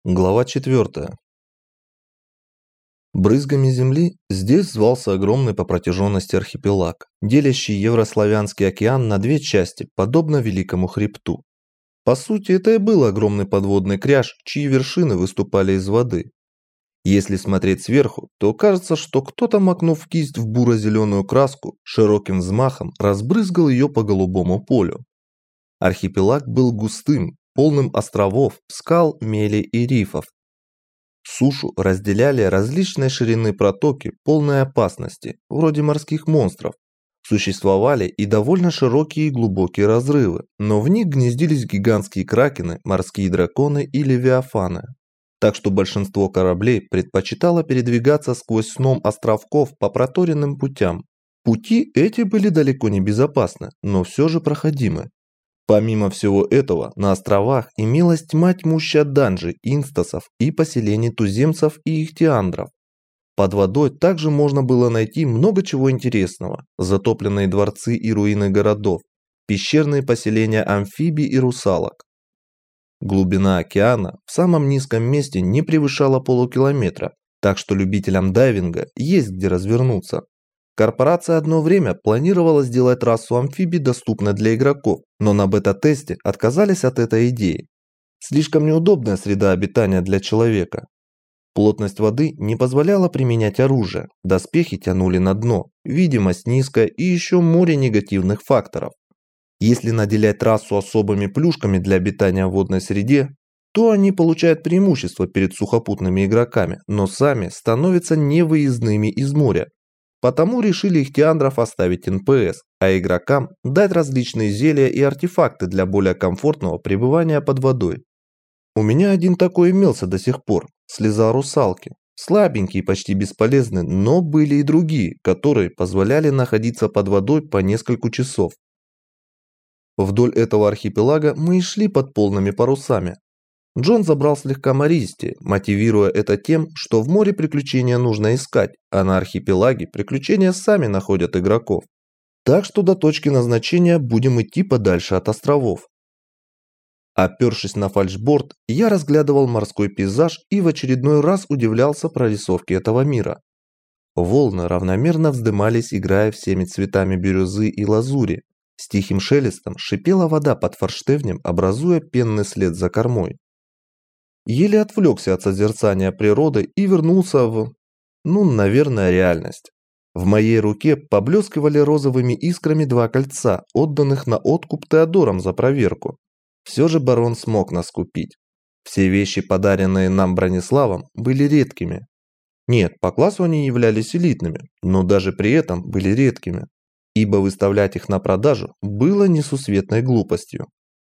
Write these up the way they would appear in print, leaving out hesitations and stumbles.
Глава 4. Брызгами земли здесь звался огромный по протяженности архипелаг, делящий Еврославянский океан на две части, подобно Великому хребту. По сути, это и был огромный подводный кряж, чьи вершины выступали из воды. Если смотреть сверху, то кажется, что кто-то, макнув кисть в буро-зеленую краску, широким взмахом разбрызгал ее по голубому полю. Архипелаг был густым, полным островов, скал, мели и рифов. Сушу разделяли различной ширины протоки, полной опасности, вроде морских монстров. Существовали и довольно широкие и глубокие разрывы, но в них гнездились гигантские кракены, морские драконы и левиафаны. Так что большинство кораблей предпочитало передвигаться сквозь сном островков по проторенным путям. Пути эти были далеко не безопасны, но все же проходимы. Помимо всего этого, на островах имелась тьма тьмущая данжей, инстасов и поселений туземцев и ихтиандров. Под водой также можно было найти много чего интересного: затопленные дворцы и руины городов, пещерные поселения амфибий и русалок. Глубина океана в самом низком месте не превышала полукилометра, так что любителям дайвинга есть где развернуться. Корпорация одно время планировала сделать расу амфибий доступной для игроков, но на бета-тесте отказались от этой идеи. Слишком неудобная среда обитания для человека. Плотность воды не позволяла применять оружие, доспехи тянули на дно, видимость низкая и еще море негативных факторов. Если наделять расу особыми плюшками для обитания в водной среде, то они получают преимущество перед сухопутными игроками, но сами становятся невыездными из моря. Потому решили ихтиандров оставить НПС, а игрокам дать различные зелья и артефакты для более комфортного пребывания под водой. У меня один такой имелся до сих пор – слеза русалки. Слабенький и почти бесполезный, но были и другие, которые позволяли находиться под водой по несколько часов. Вдоль этого архипелага мы и шли под полными парусами. Джон забрал слегка мористи, мотивируя это тем, что в море приключения нужно искать, а на архипелаге приключения сами находят игроков. Так что до точки назначения будем идти подальше от островов. Опершись на фальшборд, я разглядывал морской пейзаж и в очередной раз удивлялся прорисовке этого мира. Волны равномерно вздымались, играя всеми цветами бирюзы и лазури. С тихим шелестом шипела вода под форштевнем, образуя пенный след за кормой. Еле отвлекся от созерцания природы и вернулся наверное, реальность. В моей руке поблескивали розовыми искрами два кольца, отданных на откуп Теодором за проверку. Все же барон смог нас купить. Все вещи, подаренные нам Брониславом, были редкими. Нет, по классу они являлись элитными, но даже при этом были редкими, ибо выставлять их на продажу было несусветной глупостью.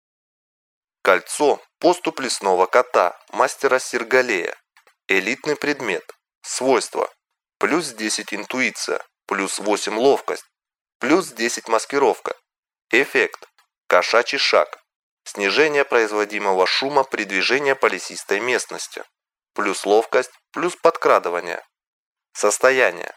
Кольцо поступ лесного кота, мастера Сиргалея. Элитный предмет. Свойства. Плюс 10 интуиция, плюс 8 ловкость, плюс 10 маскировка. Эффект. Кошачий шаг. Снижение производимого шума при движении по лесистой местности. Плюс ловкость, плюс подкрадывание. Состояние.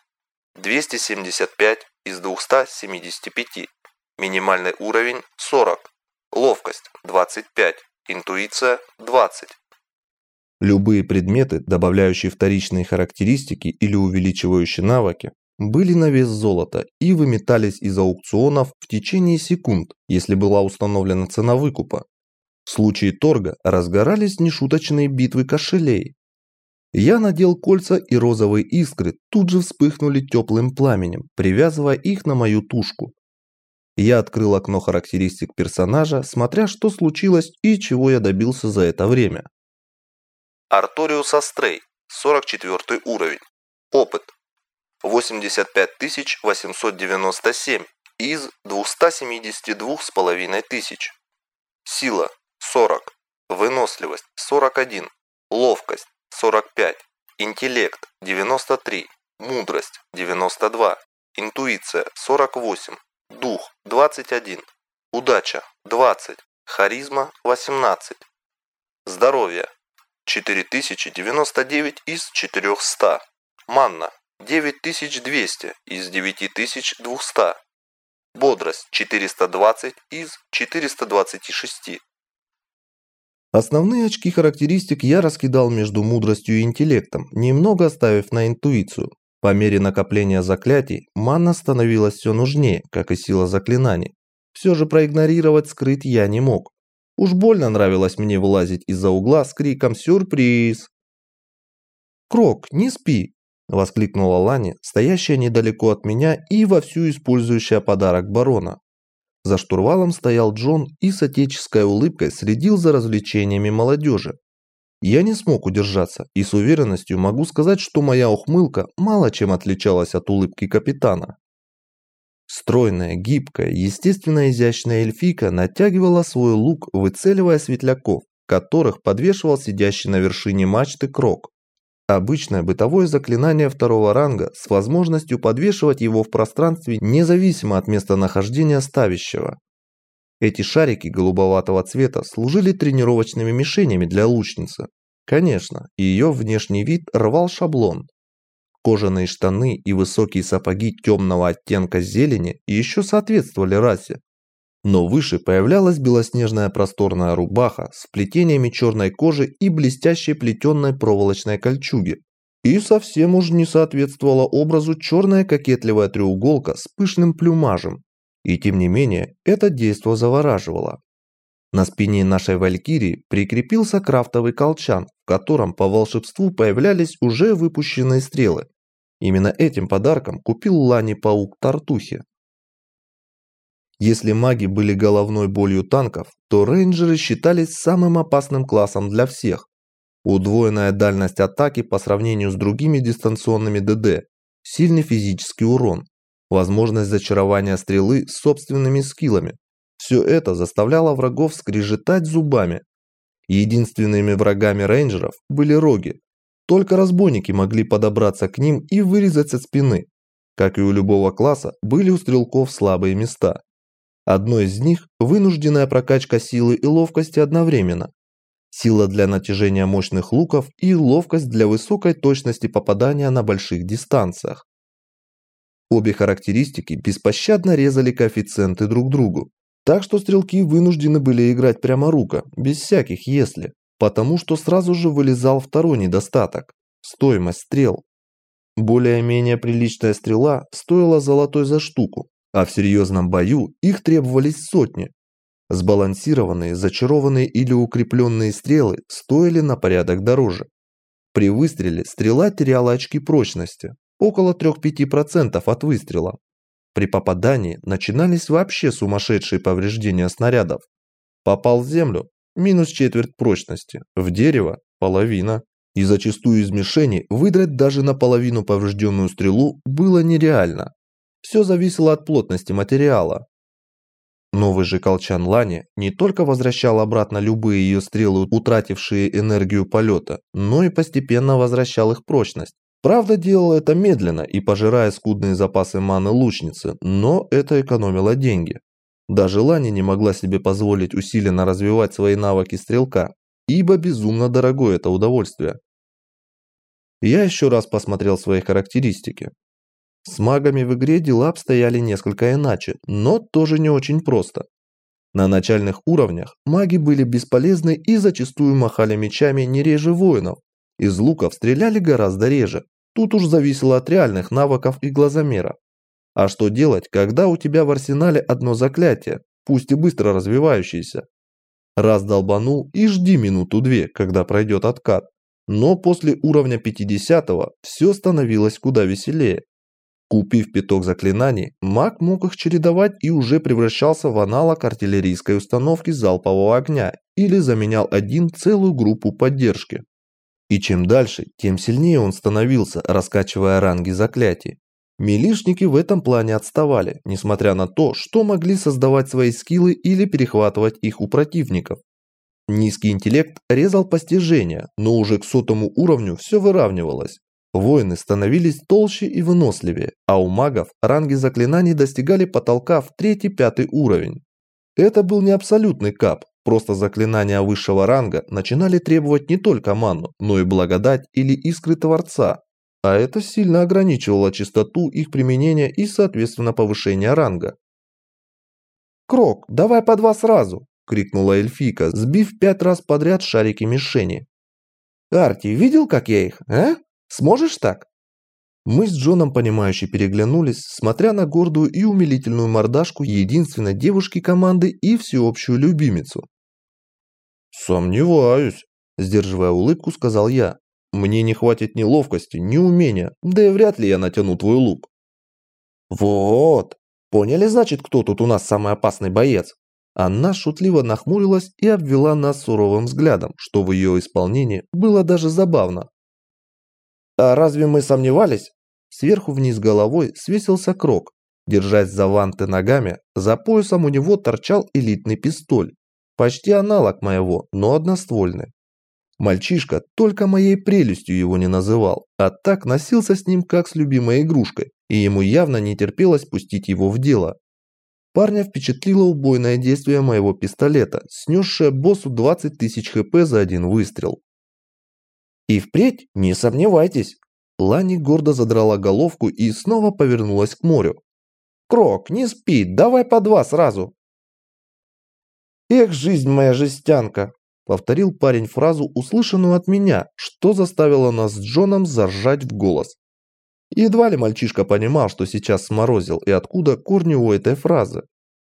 275 из 275. Минимальный уровень 40. Ловкость 25, интуиция 20. Любые предметы, добавляющие вторичные характеристики или увеличивающие навыки, были на вес золота и выметались из аукционов в течение секунд, если была установлена цена выкупа. В случае торга разгорались нешуточные битвы кошелей. Я надел кольца, и розовые искры тут же вспыхнули теплым пламенем, привязывая их на мою тушку. Я открыл окно характеристик персонажа, смотря, что случилось и чего я добился за это время. Арториус Астрей, 44 уровень. Опыт. 85 897 из 272,5 тысяч. Сила. 40. Выносливость. 41. Ловкость. 45. Интеллект. 93. Мудрость. 92. Интуиция. 48. Дух 21, удача 20, харизма 18, здоровье 4099 из 400, манна 9200 из 9200, бодрость 420 из 426. Основные очки характеристик я раскидал между мудростью и интеллектом, немного оставив на интуицию. По мере накопления заклятий, мана становилась все нужнее, как и сила заклинаний. Все же проигнорировать скрыть я не мог. Уж больно нравилось мне вылазить из-за угла с криком «Сюрприз!». «Крок, не спи!» – воскликнула Лани, стоящая недалеко от меня и вовсю использующая подарок барона. За штурвалом стоял Джон и с отеческой улыбкой следил за развлечениями молодежи. Я не смог удержаться и с уверенностью могу сказать, что моя ухмылка мало чем отличалась от улыбки капитана. Стройная, гибкая, естественно изящная эльфийка натягивала свой лук, выцеливая светляков, которых подвешивал сидящий на вершине мачты Крок. Обычное бытовое заклинание второго ранга с возможностью подвешивать его в пространстве независимо от местонахождения ставящего. Эти шарики голубоватого цвета служили тренировочными мишенями для лучницы. Конечно, ее внешний вид рвал шаблон. Кожаные штаны и высокие сапоги темного оттенка зелени еще соответствовали расе. Но выше появлялась белоснежная просторная рубаха с плетениями черной кожи и блестящей плетеной проволочной кольчуги. И совсем уж не соответствовала образу черная кокетливая треуголка с пышным плюмажем. И тем не менее, это действо завораживало. На спине нашей валькирии прикрепился крафтовый колчан, в котором по волшебству появлялись уже выпущенные стрелы. Именно этим подарком купил Лани паук Тартухи. Если маги были головной болью танков, то рейнджеры считались самым опасным классом для всех. Удвоенная дальность атаки по сравнению с другими дистанционными ДД, сильный физический урон, возможность зачарования стрелы с собственными скиллами. Все это заставляло врагов скрежетать зубами. Единственными врагами рейнджеров были роги. Только разбойники могли подобраться к ним и вырезать со спины. Как и у любого класса, были у стрелков слабые места. Одно из них – вынужденная прокачка силы и ловкости одновременно. Сила для натяжения мощных луков и ловкость для высокой точности попадания на больших дистанциях. Обе характеристики беспощадно резали коэффициенты друг другу. Так что стрелки вынуждены были играть пряморуко, без всяких «если», потому что сразу же вылезал второй недостаток – стоимость стрел. Более-менее приличная стрела стоила золотой за штуку, а в серьезном бою их требовались сотни. Сбалансированные, зачарованные или укрепленные стрелы стоили на порядок дороже. При выстреле стрела теряла очки прочности, около 3-5% от выстрела. При попадании начинались вообще сумасшедшие повреждения снарядов. Попал в землю – минус четверть прочности, в дерево – половина. И зачастую из мишени выдрать даже наполовину поврежденную стрелу было нереально. Все зависело от плотности материала. Новый же колчан Лани не только возвращал обратно любые ее стрелы, утратившие энергию полета, но и постепенно возвращал их прочность. Правда, делал это медленно и пожирая скудные запасы маны лучницы, но это экономило деньги. Даже Лани не могла себе позволить усиленно развивать свои навыки стрелка, ибо безумно дорогое это удовольствие. Я еще раз посмотрел свои характеристики. С магами в игре дела обстояли несколько иначе, но тоже не очень просто. На начальных уровнях маги были бесполезны и зачастую махали мечами не реже воинов. Из луков стреляли гораздо реже. Тут уж зависело от реальных навыков и глазомера. А что делать, когда у тебя в арсенале одно заклятие, пусть и быстро развивающееся? Раз долбанул и жди минуту-две, когда пройдет откат. Но после уровня 50-го все становилось куда веселее. Купив пяток заклинаний, маг мог их чередовать и уже превращался в аналог артиллерийской установки залпового огня или заменял целую группу поддержки. И чем дальше, тем сильнее он становился, раскачивая ранги заклятий. Милишники в этом плане отставали, несмотря на то, что могли создавать свои скиллы или перехватывать их у противников. Низкий интеллект резал постижения, но уже к 100-му уровню все выравнивалось. Воины становились толще и выносливее, а у магов ранги заклинаний достигали потолка в 3-5 уровень. Это был не абсолютный кап, просто заклинания высшего ранга начинали требовать не только ману, но и благодать или искры Творца, а это сильно ограничивало частоту их применения и, соответственно, повышение ранга. «Крок, давай по два сразу!» – крикнула эльфийка, сбив 5 раз подряд шарики мишени. «Арти, видел, как я их, а? Сможешь так?» Мы с Джоном понимающе переглянулись, смотря на гордую и умилительную мордашку единственной девушки команды и всеобщую любимицу. «Сомневаюсь», – сдерживая улыбку, сказал я. «Мне не хватит ни ловкости, ни умения, да и вряд ли я натяну твой лук». «Вот, поняли, значит, кто тут у нас самый опасный боец?» Она шутливо нахмурилась и обвела нас суровым взглядом, что в ее исполнении было даже забавно. «А разве мы сомневались?» Сверху вниз головой свесился Крок. Держась за ванты ногами, за поясом у него торчал элитный пистоль. Почти аналог моего, но одноствольный. Мальчишка только моей прелестью его не называл, а так носился с ним как с любимой игрушкой, и ему явно не терпелось пустить его в дело. Парня впечатлило убойное действие моего пистолета, снесшее боссу 20 тысяч хп за один выстрел. «И впредь не сомневайтесь!» Лани гордо задрала головку и снова повернулась к морю. «Крок, не спи, давай по 2 сразу!» «Эх, жизнь моя жестянка!» Повторил парень фразу, услышанную от меня, что заставило нас с Джоном заржать в голос. Едва ли мальчишка понимал, что сейчас сморозил и откуда корни у этой фразы.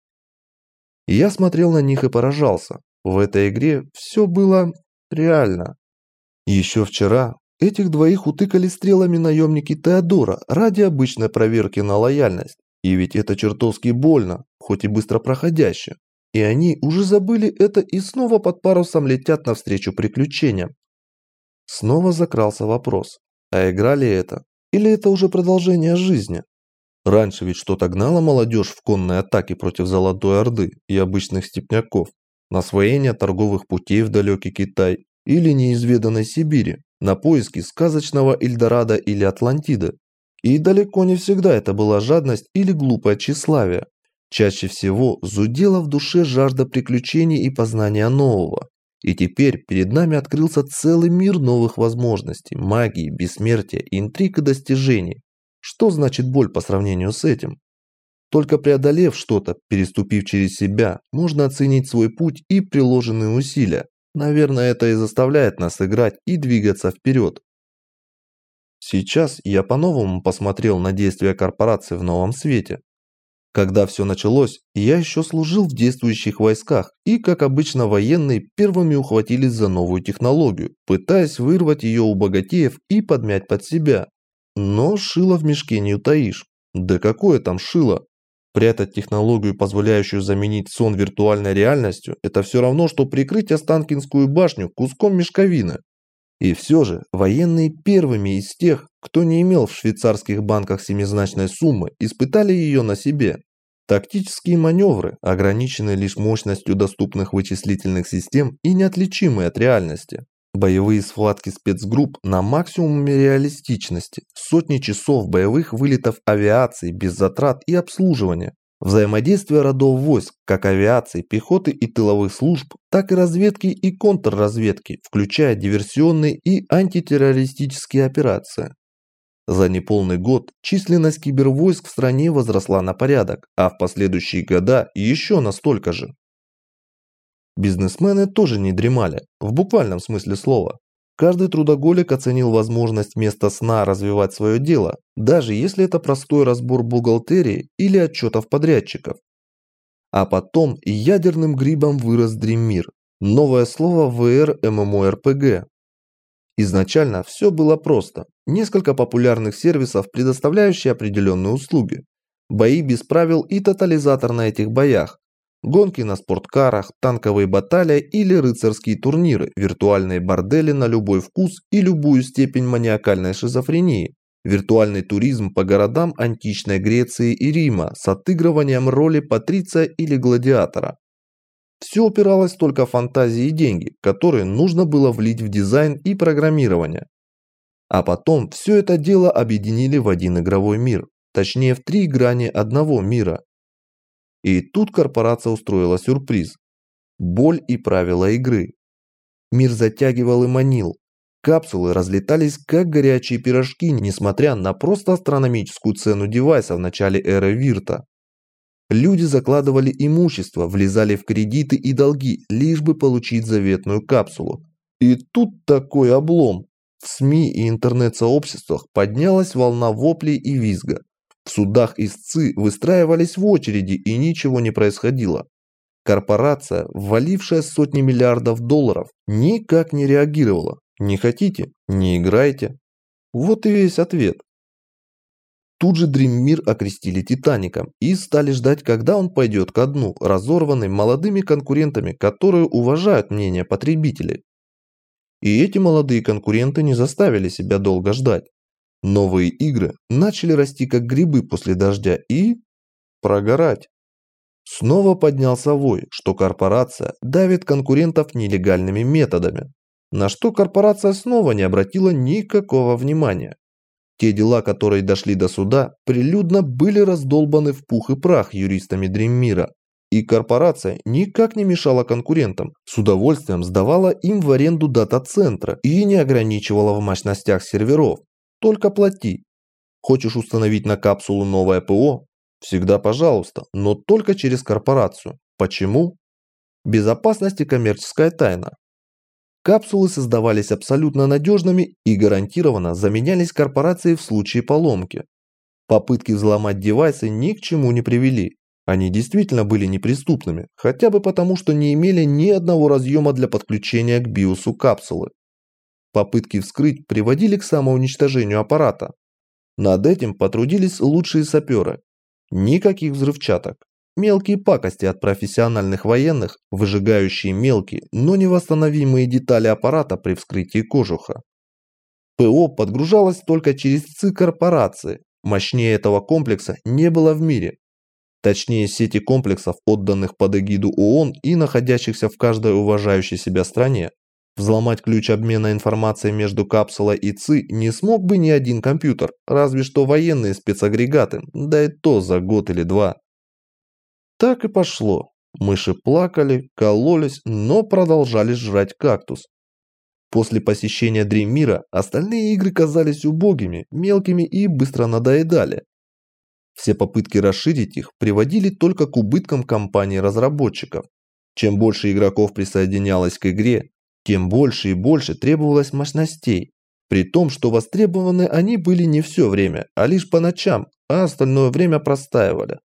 Я смотрел на них и поражался. В этой игре все было реально. Еще вчера этих двоих утыкали стрелами наемники Теодора ради обычной проверки на лояльность. И ведь это чертовски больно, хоть и быстро проходяще. И они уже забыли это и снова под парусом летят навстречу приключениям. Снова закрался вопрос, а игра ли это? Или это уже продолжение жизни? Раньше ведь что-то гнало молодежь в конной атаке против Золотой Орды и обычных степняков, на освоение торговых путей в далекий Китай или неизведанной Сибири, на поиски сказочного Эльдорадо или Атлантиды. И далеко не всегда это была жадность или глупое тщеславие. Чаще всего зудела в душе жажда приключений и познания нового. И теперь перед нами открылся целый мир новых возможностей, магии, бессмертия, интриг и достижений. Что значит боль по сравнению с этим? Только преодолев что-то, переступив через себя, можно оценить свой путь и приложенные усилия. Наверное, это и заставляет нас играть и двигаться вперед. Сейчас я по-новому посмотрел на действия корпорации в новом свете. Когда все началось, я еще служил в действующих войсках, и, как обычно, военные первыми ухватились за новую технологию, пытаясь вырвать ее у богатеев и подмять под себя. Но шило в мешке не утаишь. Да какое там шило? Прятать технологию, позволяющую заменить сон виртуальной реальностью, это все равно, что прикрыть Останкинскую башню куском мешковины. И все же военные первыми из тех, кто не имел в швейцарских банках семизначной суммы, испытали ее на себе. Тактические маневры, ограниченные лишь мощностью доступных вычислительных систем и неотличимые от реальности. Боевые схватки спецгрупп на максимуме реалистичности, сотни часов боевых вылетов авиации без затрат и обслуживания. Взаимодействие родов войск, как авиации, пехоты и тыловых служб, так и разведки и контрразведки, включая диверсионные и антитеррористические операции. За неполный год численность кибервойск в стране возросла на порядок, а в последующие года еще на столько же. Бизнесмены тоже не дремали, в буквальном смысле слова. Каждый трудоголик оценил возможность вместо сна развивать свое дело, даже если это простой разбор бухгалтерии или отчетов подрядчиков. А потом ядерным грибом вырос Dream Mirror, новое слово в VR MMORPG. Изначально все было просто. Несколько популярных сервисов, предоставляющие определенные услуги. Бои без правил и тотализатор на этих боях. Гонки на спорткарах, танковые баталии или рыцарские турниры, виртуальные бордели на любой вкус и любую степень маниакальной шизофрении. Виртуальный туризм по городам античной Греции и Рима с отыгрыванием роли патриция или гладиатора. Все упиралось только в фантазии и деньги, которые нужно было влить в дизайн и программирование. А потом все это дело объединили в один игровой мир, точнее в 3 грани одного мира. И тут корпорация устроила сюрприз. Боль и правила игры. Мир затягивал и манил. Капсулы разлетались как горячие пирожки, несмотря на просто астрономическую цену девайса в начале эры Вирта. Люди закладывали имущество, влезали в кредиты и долги, лишь бы получить заветную капсулу. И тут такой облом. В СМИ и интернет-сообществах поднялась волна воплей и визга. В судах истцы выстраивались в очереди, и ничего не происходило. Корпорация, ввалившая сотни миллиардов долларов, никак не реагировала. Не хотите? Не играйте. Вот и весь ответ. Тут же Дрим-мир окрестили Титаником и стали ждать, когда он пойдет ко дну, разорванный молодыми конкурентами, которые уважают мнение потребителей. И эти молодые конкуренты не заставили себя долго ждать. Новые игры начали расти как грибы после дождя и прогорать. Снова поднялся вой, что корпорация давит конкурентов нелегальными методами, на что корпорация снова не обратила никакого внимания. Те дела, которые дошли до суда, прилюдно были раздолбаны в пух и прах юристами Дрим-мира. И корпорация никак не мешала конкурентам, с удовольствием сдавала им в аренду дата-центра и не ограничивала в мощностях серверов. Только плати. Хочешь установить на капсулу новое ПО? Всегда пожалуйста, но только через корпорацию. Почему? Безопасность и коммерческая тайна. Капсулы создавались абсолютно надежными и гарантированно заменялись корпорацией в случае поломки. Попытки взломать девайсы ни к чему не привели. Они действительно были неприступными, хотя бы потому, что не имели ни одного разъема для подключения к биосу капсулы. Попытки вскрыть приводили к самоуничтожению аппарата. Над этим потрудились лучшие саперы. Никаких взрывчаток. Мелкие пакости от профессиональных военных, выжигающие мелкие, но невосстановимые детали аппарата при вскрытии кожуха. ПО подгружалось только через ЦИ корпорации. Мощнее этого комплекса не было в мире. Точнее, сети комплексов, отданных под эгиду ООН и находящихся в каждой уважающей себя стране. Взломать ключ обмена информацией между капсулой и ЦИ не смог бы ни один компьютер, разве что военные спецагрегаты, да и то за год или два. Так и пошло. Мыши плакали, кололись, но продолжали жрать кактус. После посещения Дрим-мира остальные игры казались убогими, мелкими и быстро надоедали. Все попытки расширить их приводили только к убыткам компаний-разработчиков. Чем больше игроков присоединялось к игре, тем больше и больше требовалось мощностей. При том, что востребованы они были не все время, а лишь по ночам, а остальное время простаивали.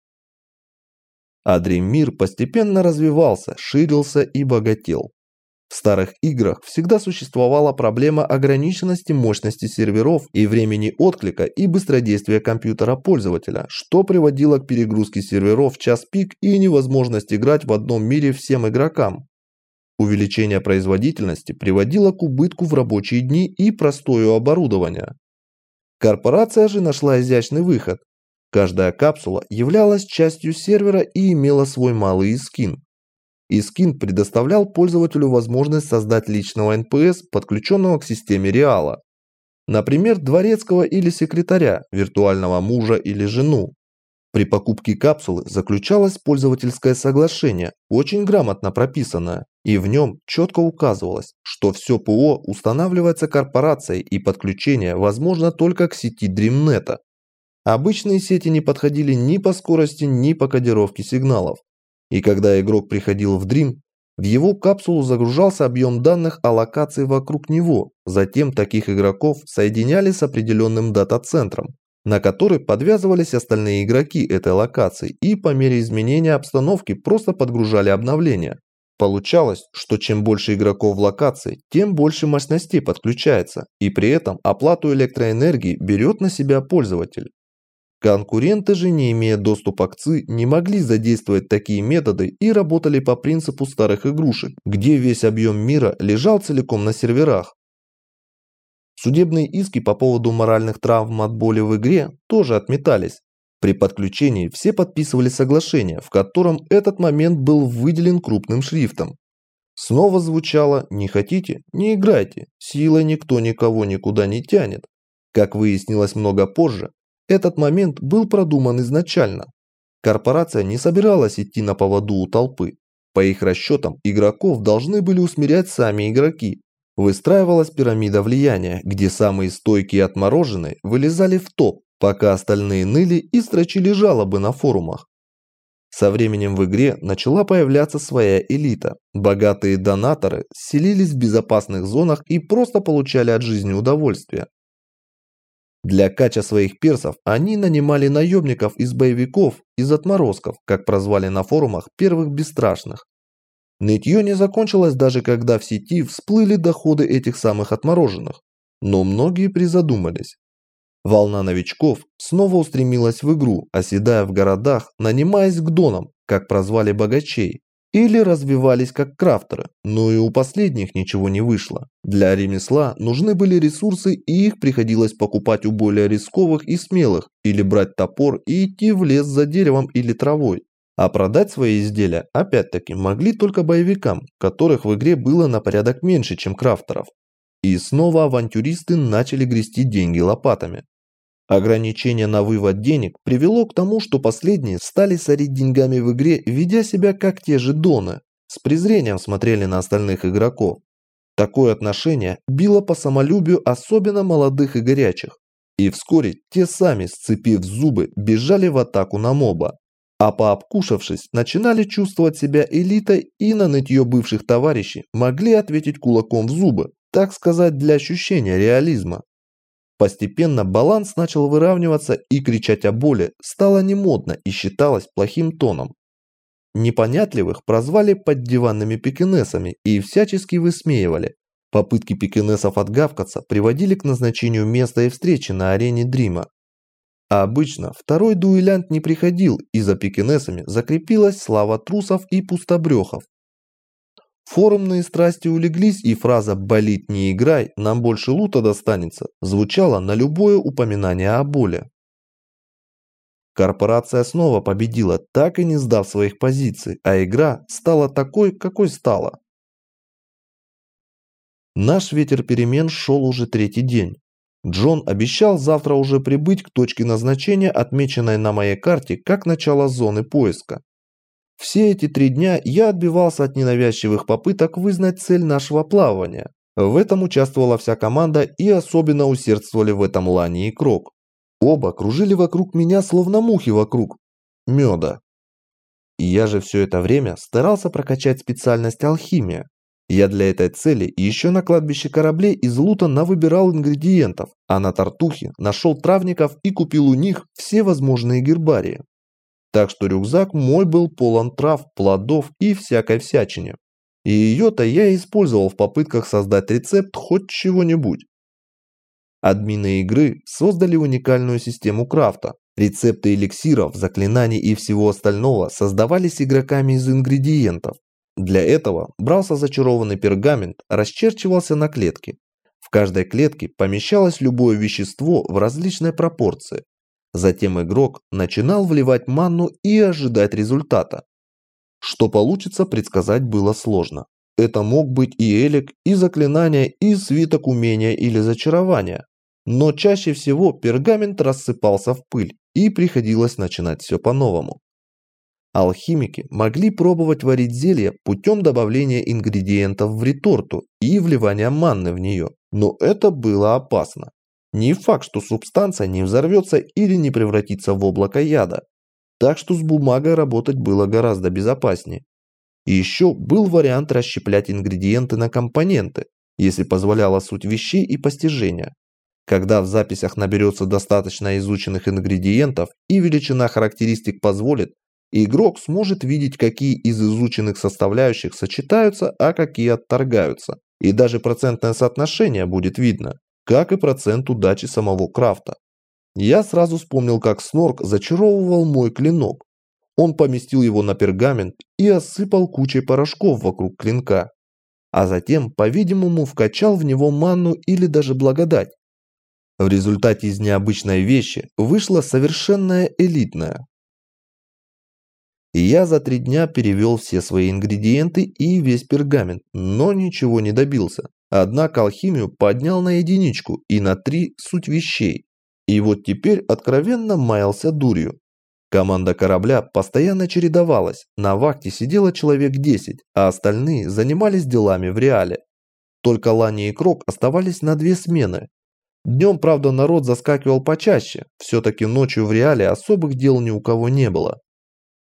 А Дрим-мир постепенно развивался, ширился и богател. В старых играх всегда существовала проблема ограниченности мощности серверов и времени отклика и быстродействия компьютера пользователя, что приводило к перегрузке серверов в час пик и невозможности играть в одном мире всем игрокам. Увеличение производительности приводило к убытку в рабочие дни и простою оборудования. Корпорация же нашла изящный выход. Каждая капсула являлась частью сервера и имела свой малый искин. Искин предоставлял пользователю возможность создать личного НПС, подключенного к системе Реала. Например, дворецкого или секретаря, виртуального мужа или жену. При покупке капсулы заключалось пользовательское соглашение, очень грамотно прописанное, и в нем четко указывалось, что все ПО устанавливается корпорацией и подключение возможно только к сети Дримнета. Обычные сети не подходили ни по скорости, ни по кодировке сигналов. И когда игрок приходил в Dream, в его капсулу загружался объем данных о локации вокруг него. Затем таких игроков соединяли с определенным дата-центром, на который подвязывались остальные игроки этой локации и по мере изменения обстановки просто подгружали обновления. Получалось, что чем больше игроков в локации, тем больше мощностей подключается, и при этом оплату электроэнергии берет на себя пользователь. Конкуренты же, не имея доступа к ЦИ, не могли задействовать такие методы и работали по принципу старых игрушек, где весь объем мира лежал целиком на серверах. Судебные иски по поводу моральных травм от боли в игре тоже отметались. При подключении все подписывали соглашение, в котором этот момент был выделен крупным шрифтом. Снова звучало «не хотите? Не играйте, силой никто никого никуда не тянет». Как выяснилось много позже, этот момент был продуман изначально. Корпорация не собиралась идти на поводу у толпы. По их расчетам, игроков должны были усмирять сами игроки. Выстраивалась пирамида влияния, где самые стойкие и отмороженные вылезали в топ, пока остальные ныли и строчили жалобы на форумах. Со временем в игре начала появляться своя элита. Богатые донаторы селились в безопасных зонах и просто получали от жизни удовольствие. Для кача своих персов они нанимали наемников из боевиков, из отморозков, как прозвали на форумах первых бесстрашных. Нытье не закончилось даже когда в сети всплыли доходы этих самых отмороженных. Но многие призадумались. Волна новичков снова устремилась в игру, оседая в городах, нанимаясь к донам, как прозвали богачей, или развивались как крафтеры, но и у последних ничего не вышло. Для ремесла нужны были ресурсы, и их приходилось покупать у более рисковых и смелых, или брать топор и идти в лес за деревом или травой. А продать свои изделия, опять-таки, могли только боевикам, которых в игре было на порядок меньше, чем крафтеров. И снова авантюристы начали грести деньги лопатами. Ограничение на вывод денег привело к тому, что последние стали сорить деньгами в игре, ведя себя как те же доны, с презрением смотрели на остальных игроков. Такое отношение било по самолюбию особенно молодых и горячих. И вскоре те сами, сцепив зубы, бежали в атаку на моба. А пообкушавшись, начинали чувствовать себя элитой и на нытье бывших товарищей могли ответить кулаком в зубы, так сказать, для ощущения реализма. Постепенно баланс начал выравниваться, и кричать о боли стало немодно и считалось плохим тоном. Непонятливых прозвали поддиванными пекинесами и всячески высмеивали. Попытки пекинесов отгавкаться приводили к назначению места и встречи на арене Дрима. А обычно второй дуэлянт не приходил, и за пекинесами закрепилась слава трусов и пустобрехов. Форумные страсти улеглись, и фраза «болит не играй, нам больше лута достанется» звучала на любое упоминание о боли. Корпорация снова победила, так и не сдав своих позиций, а игра стала такой, какой стала. Наш ветер перемен шел уже третий день. Джон обещал завтра уже прибыть к точке назначения, отмеченной на моей карте как начало зоны поиска. Все эти 3 дня я отбивался от ненавязчивых попыток вызнать цель нашего плавания. В этом участвовала вся команда, и особенно усердствовали в этом Лани и Крок. Оба кружили вокруг меня, словно мухи вокруг меда. И я же все это время старался прокачать специальность алхимия. Я для этой цели еще на кладбище кораблей из лута навыбирал ингредиентов, а на Тартухе нашел травников и купил у них все возможные гербарии. Так что рюкзак мой был полон трав, плодов и всякой всячины. И ее-то я использовал в попытках создать рецепт хоть чего-нибудь. Админы игры создали уникальную систему крафта. Рецепты эликсиров, заклинаний и всего остального создавались игроками из ингредиентов. Для этого брался зачарованный пергамент, расчерчивался на клетки. В каждой клетке помещалось любое вещество в различной пропорции. Затем игрок начинал вливать манну и ожидать результата. Что получится, предсказать было сложно. Это мог быть и элик, и заклинание, и свиток умения или зачарования. Но чаще всего пергамент рассыпался в пыль, и приходилось начинать все по-новому. Алхимики могли пробовать варить зелья путем добавления ингредиентов в реторту и вливания манны в нее, но это было опасно. Не факт, что субстанция не взорвется или не превратится в облако яда. Так что с бумагой работать было гораздо безопаснее. И еще был вариант расщеплять ингредиенты на компоненты, если позволяла суть вещей и постижения. Когда в записях наберется достаточно изученных ингредиентов и величина характеристик позволит, игрок сможет видеть, какие из изученных составляющих сочетаются, а какие отторгаются. И даже процентное соотношение будет видно, как и процент удачи самого крафта. Я сразу вспомнил, как Снорк зачаровывал мой клинок. Он поместил его на пергамент и осыпал кучей порошков вокруг клинка. А затем, по-видимому, вкачал в него манну или даже благодать. В результате из необычной вещи вышла совершенная элитная. И я за 3 дня перевел все свои ингредиенты и весь пергамент, но ничего не добился. Однако алхимию поднял на 1 и на 3 суть вещей. И вот теперь откровенно маялся дурью. Команда корабля постоянно чередовалась, на вахте сидело человек 10, а остальные занимались делами в реале. Только Лани и Крок оставались на 2 смены. Днем, правда, народ заскакивал почаще, все-таки ночью в реале особых дел ни у кого не было.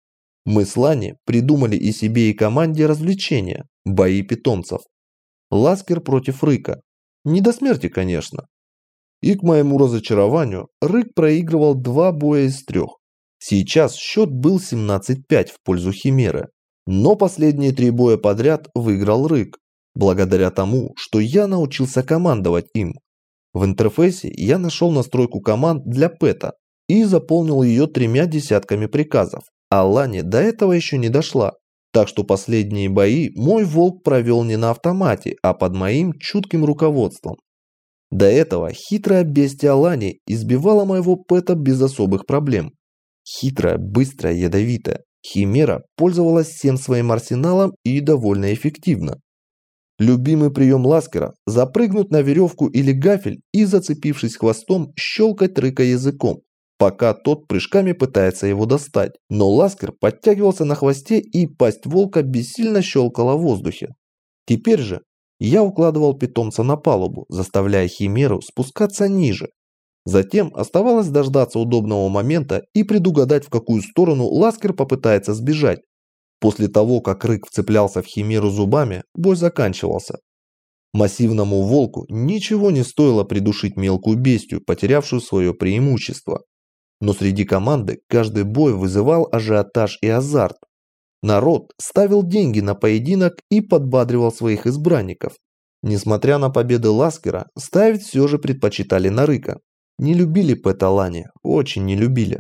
Мы с Лани придумали и себе, и команде развлечения – бои питомцев. Ласкер против Рыка. Не до смерти, конечно. И к моему разочарованию, Рык проигрывал 2 боя из 3. Сейчас счет был 17-5 в пользу Химеры. Но последние 3 боя подряд выиграл Рык, благодаря тому, что я научился командовать им. В интерфейсе я нашел настройку команд для пэта и заполнил ее 3 десятками приказов, а Лани до этого еще не дошла. Так что последние бои мой волк провел не на автомате, а под моим чутким руководством. До этого хитрая бестия Лани избивала моего пэта без особых проблем. Хитрая, быстрая, ядовитая. Химера пользовалась всем своим арсеналом и довольно эффективно. Любимый прием Ласкера – запрыгнуть на веревку или гафель и, зацепившись хвостом, щелкать Рыка языком, пока тот прыжками пытается его достать. Но Ласкер подтягивался на хвосте, и пасть волка бессильно щелкала в воздухе. Теперь же я укладывал питомца на палубу, заставляя Химеру спускаться ниже. Затем оставалось дождаться удобного момента и предугадать, в какую сторону Ласкер попытается сбежать. После того, как Рык вцеплялся в Химеру зубами, бой заканчивался. Массивному волку ничего не стоило придушить мелкую бестию, потерявшую свое преимущество. Но среди команды каждый бой вызывал ажиотаж и азарт. Народ ставил деньги на поединок и подбадривал своих избранников. Несмотря на победы Ласкера, ставить все же предпочитали на Рыка. Не любили пэта Лани, очень не любили.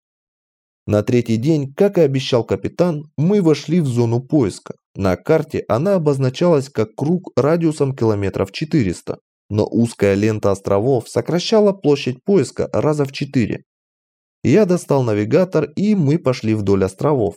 На 3-й день, как и обещал капитан, мы вошли в зону поиска. На карте она обозначалась как круг радиусом километров 400, но узкая лента островов сокращала площадь поиска раза в 4. Я достал навигатор, и мы пошли вдоль островов.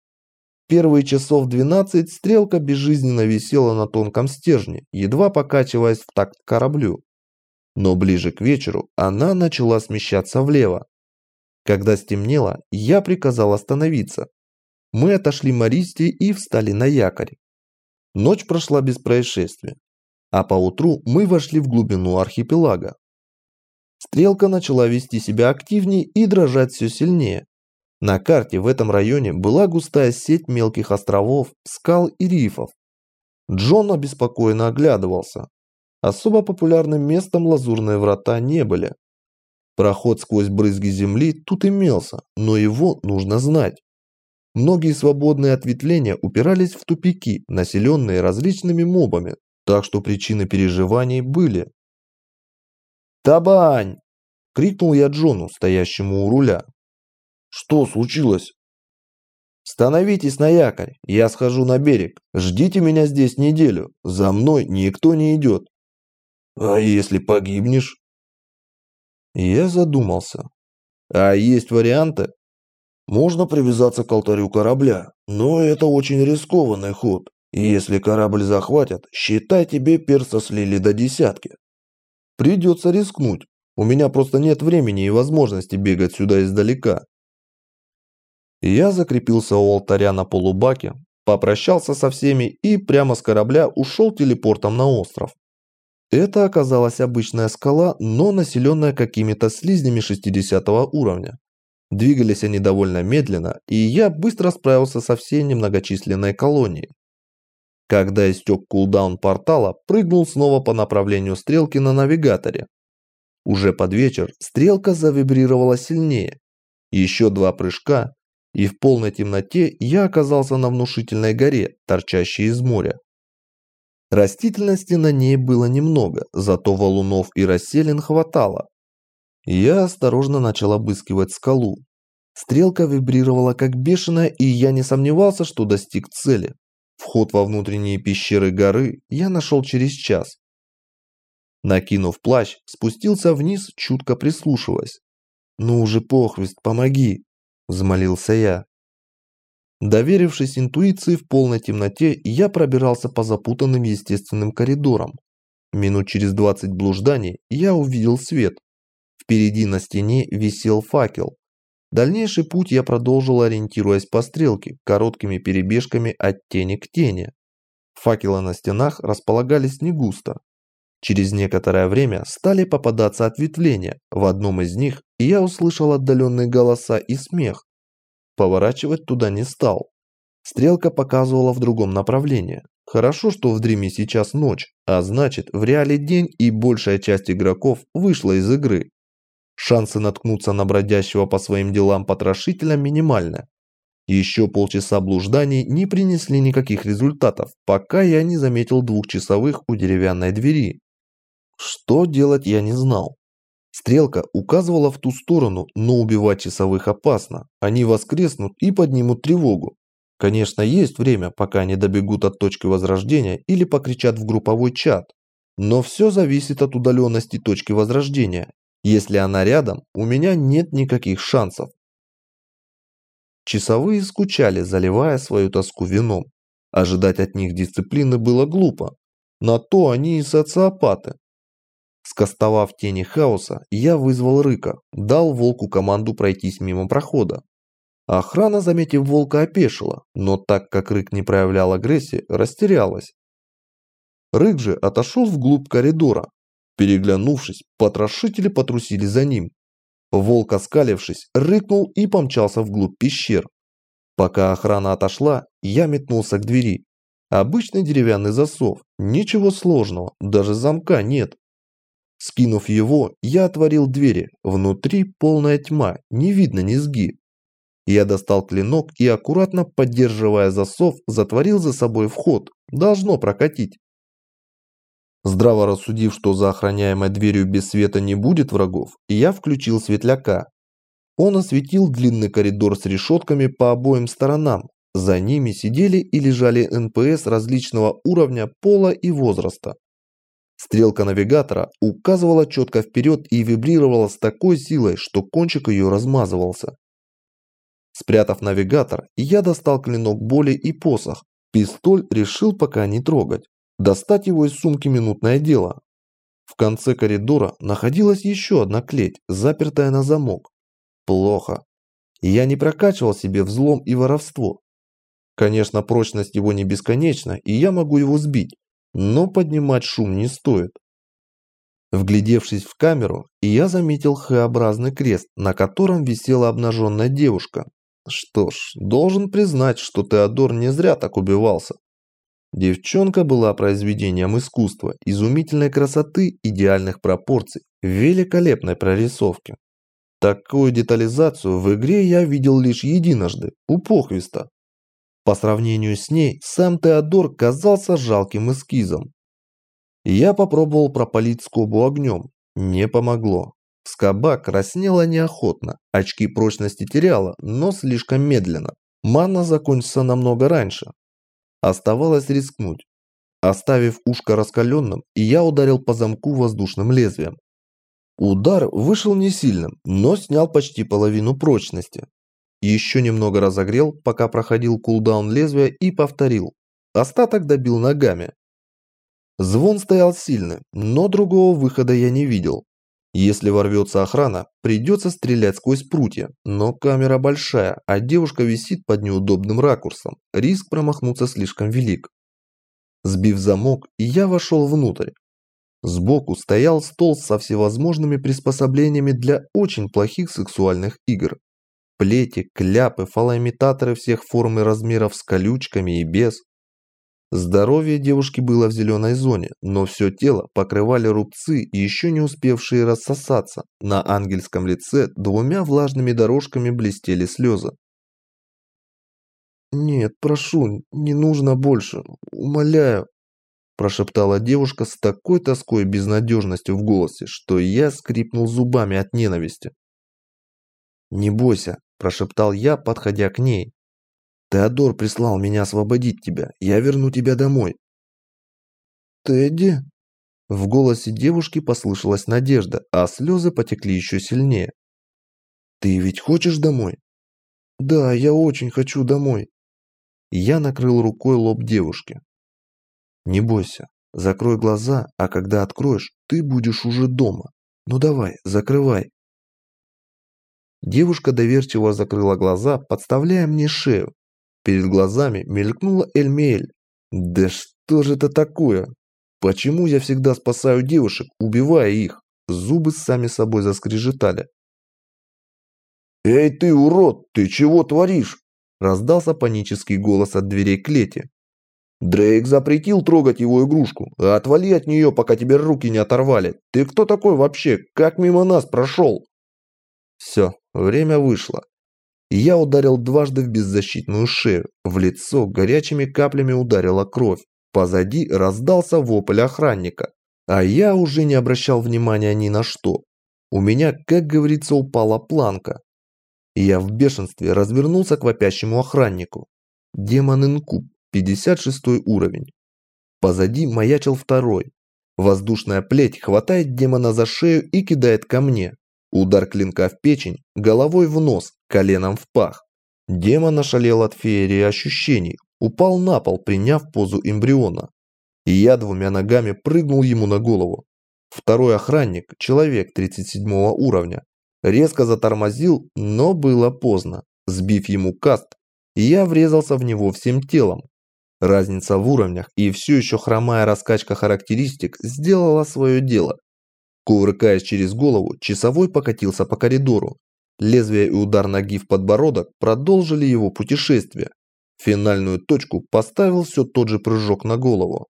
Первые часов 12 стрелка безжизненно висела на тонком стержне, едва покачиваясь в такт кораблю. Но ближе к вечеру она начала смещаться влево. Когда стемнело, я приказал остановиться. Мы отошли Мористи и встали на якорь. Ночь прошла без происшествия, а поутру мы вошли в глубину архипелага. Стрелка начала вести себя активнее и дрожать все сильнее. На карте в этом районе была густая сеть мелких островов, скал и рифов. Джон обеспокоенно оглядывался. Особо популярным местом лазурные врата не были. Проход сквозь брызги земли тут имелся, но его нужно знать. Многие свободные ответвления упирались в тупики, населенные различными мобами, так что причины переживаний были. «Табань!» – крикнул я Джону, стоящему у руля. «Что случилось?» «Становитесь на якорь, я схожу на берег. Ждите меня здесь неделю, за мной никто не идет». «А если погибнешь?» Я задумался. «А есть варианты?» «Можно привязаться к алтарю корабля, но это очень рискованный ход. Если корабль захватят, считай, тебе перса слили до 10. «Придется рискнуть. У меня просто нет времени и возможности бегать сюда издалека». Я закрепился у алтаря на полубаке, попрощался со всеми и прямо с корабля ушел телепортом на остров. Это оказалась обычная скала, но населенная какими-то слизнями 60 уровня. Двигались они довольно медленно, и я быстро справился со всей немногочисленной колонией. Когда истек кулдаун портала, прыгнул снова по направлению стрелки на навигаторе. Уже под вечер стрелка завибрировала сильнее. Еще 2 прыжка, и в полной темноте я оказался на внушительной горе, торчащей из моря. Растительности на ней было немного, зато валунов и расселин хватало. Я осторожно начал обыскивать скалу. Стрелка вибрировала как бешеная, и я не сомневался, что достиг цели. Вход во внутренние пещеры горы я нашел через час. Накинув плащ, спустился вниз, чутко прислушиваясь. «Ну уже, похвист, помоги!» – взмолился я. Доверившись интуиции в полной темноте, я пробирался по запутанным естественным коридорам. Минут через 20 блужданий я увидел свет. Впереди на стене висел факел. Дальнейший путь я продолжил, ориентируясь по стрелке, короткими перебежками от тени к тени. Факелы на стенах располагались не густо. Через некоторое время стали попадаться ответвления. В одном из них я услышал отдаленные голоса и смех. Поворачивать туда не стал. Стрелка показывала в другом направлении. Хорошо, что в Дриме сейчас ночь, а значит, в реале день и большая часть игроков вышла из игры. Шансы наткнуться на бродящего по своим делам потрошителя минимальны. Еще полчаса блужданий не принесли никаких результатов, пока я не заметил двухчасовых у деревянной двери. Что делать я не знал. Стрелка указывала в ту сторону, но убивать часовых опасно. Они воскреснут и поднимут тревогу. Конечно, есть время, пока они добегут от точки возрождения или покричат в групповой чат. Но все зависит от удаленности точки возрождения. Если она рядом, у меня нет никаких шансов. Часовые скучали, заливая свою тоску вином. Ожидать от них дисциплины было глупо. На то они и социопаты. Скостовав тени хаоса, я вызвал Рыка, дал волку команду пройтись мимо прохода. Охрана, заметив волка, опешила, но так как Рык не проявлял агрессии, растерялась. Рык же отошел вглубь коридора. Переглянувшись, потрошители потрусили за ним. Волк, оскалившись, рыкнул и помчался вглубь пещер. Пока охрана отошла, я метнулся к двери. Обычный деревянный засов, ничего сложного, даже замка нет. Скинув его, я отворил двери. Внутри полная тьма, не видно низги. Я достал клинок и, аккуратно поддерживая засов, затворил за собой вход. Должно прокатить. Здраво рассудив, что за охраняемой дверью без света не будет врагов, я включил светляка. Он осветил длинный коридор с решетками по обоим сторонам. За ними сидели и лежали НПС различного уровня, пола и возраста. Стрелка навигатора указывала четко вперед и вибрировала с такой силой, что кончик ее размазывался. Спрятав навигатор, я достал клинок боли и посох. Пистоль решил пока не трогать. Достать его из сумки минутное дело. В конце коридора находилась еще одна клеть, запертая на замок. Плохо. Я не прокачивал себе взлом и воровство. Конечно, прочность его не бесконечна, и я могу его сбить, но поднимать шум не стоит. Вглядевшись в камеру, я заметил Х-образный крест, на котором висела обнаженная девушка. Что ж, должен признать, что Теодор не зря так убивался. Девчонка была произведением искусства, изумительной красоты, идеальных пропорций, великолепной прорисовки. Такую детализацию в игре я видел лишь единожды, у Похвиста. По сравнению с ней, сам Теодор казался жалким эскизом. Я попробовал пропалить скобу огнем. Не помогло. Скоба краснела неохотно, очки прочности теряла, но слишком медленно. Мана закончится намного раньше. Оставалось рискнуть. Оставив ушко раскаленным, я ударил по замку воздушным лезвием. Удар вышел не сильным, но снял почти половину прочности. Еще немного разогрел, пока проходил кулдаун лезвия, и повторил. Остаток добил ногами. Звон стоял сильный, но другого выхода я не видел. Если ворвется охрана, придется стрелять сквозь прутья, но камера большая, а девушка висит под неудобным ракурсом. Риск промахнуться слишком велик. Сбив замок, я вошел внутрь. Сбоку стоял стол со всевозможными приспособлениями для очень плохих сексуальных игр. Плети, кляпы, фалоимитаторы всех форм и размеров с колючками и без. Здоровье девушки было в зеленой зоне, но все тело покрывали рубцы, еще не успевшие рассосаться. На ангельском лице двумя влажными дорожками блестели слезы. «Нет, прошу, не нужно больше, умоляю», – прошептала девушка с такой тоской и безнадежностью в голосе, что я скрипнул зубами от ненависти. «Не бойся», – прошептал я, подходя к ней. «Теодор прислал меня освободить тебя. Я верну тебя домой». «Тедди?» В голосе девушки послышалась надежда, а слезы потекли еще сильнее. «Ты ведь хочешь домой?» «Да, я очень хочу домой». Я накрыл рукой лоб девушки. «Не бойся. Закрой глаза, а когда откроешь, ты будешь уже дома. Ну давай, закрывай». Девушка доверчиво закрыла глаза, подставляя мне шею. Перед глазами мелькнула Эльмеэль. Да что же это такое? Почему я всегда спасаю девушек, убивая их? Зубы сами собой заскрежетали. «Эй ты, урод, ты чего творишь?» – раздался панический голос от дверей клети. «Дрейк запретил трогать его игрушку. Отвали от нее, пока тебе руки не оторвали. Ты кто такой вообще? Как мимо нас прошел?» Все, время вышло. Я ударил дважды в беззащитную шею. В лицо горячими каплями ударила кровь. Позади раздался вопль охранника. А я уже не обращал внимания ни на что. У меня, как говорится, упала планка. Я в бешенстве развернулся к вопящему охраннику. Демон-инкуб, 56 уровень. Позади маячил второй. Воздушная плеть хватает демона за шею и кидает ко мне. Удар клинка в печень, головой в нос, коленом в пах. Демон ошалел от феерии ощущений, упал на пол, приняв позу эмбриона. И я двумя ногами прыгнул ему на голову. Второй охранник, человек 37 уровня, резко затормозил, но было поздно. Сбив ему каст, я врезался в него всем телом. Разница в уровнях и все еще хромая раскачка характеристик сделала свое дело. Кувыркаясь через голову, часовой покатился по коридору. Лезвие и удар ноги в подбородок продолжили его путешествие. Финальную точку поставил все тот же прыжок на голову.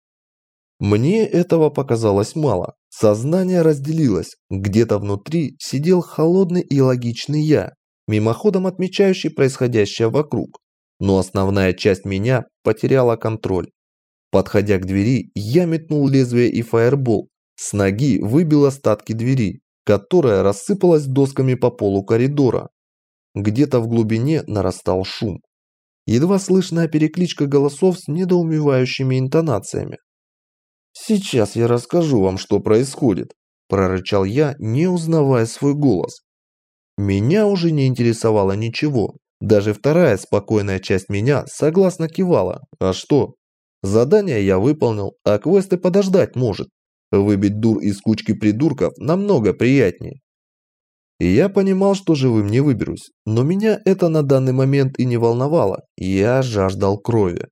Мне этого показалось мало. Сознание разделилось. Где-то внутри сидел холодный и логичный я, мимоходом отмечающий происходящее вокруг. Но основная часть меня потеряла контроль. Подходя к двери, я метнул лезвие и фаербол. С ноги выбил остатки двери, которая рассыпалась досками по полу коридора. Где-то в глубине нарастал шум. Едва слышная перекличка голосов с недоумевающими интонациями. «Сейчас я расскажу вам, что происходит», – прорычал я, не узнавая свой голос. Меня уже не интересовало ничего. Даже вторая спокойная часть меня согласно кивала. А что? Задание я выполнил, а квесты подождать может. Выбить дур из кучки придурков намного приятнее. И я понимал, что живым не выберусь, но меня это на данный момент и не волновало. Я жаждал крови.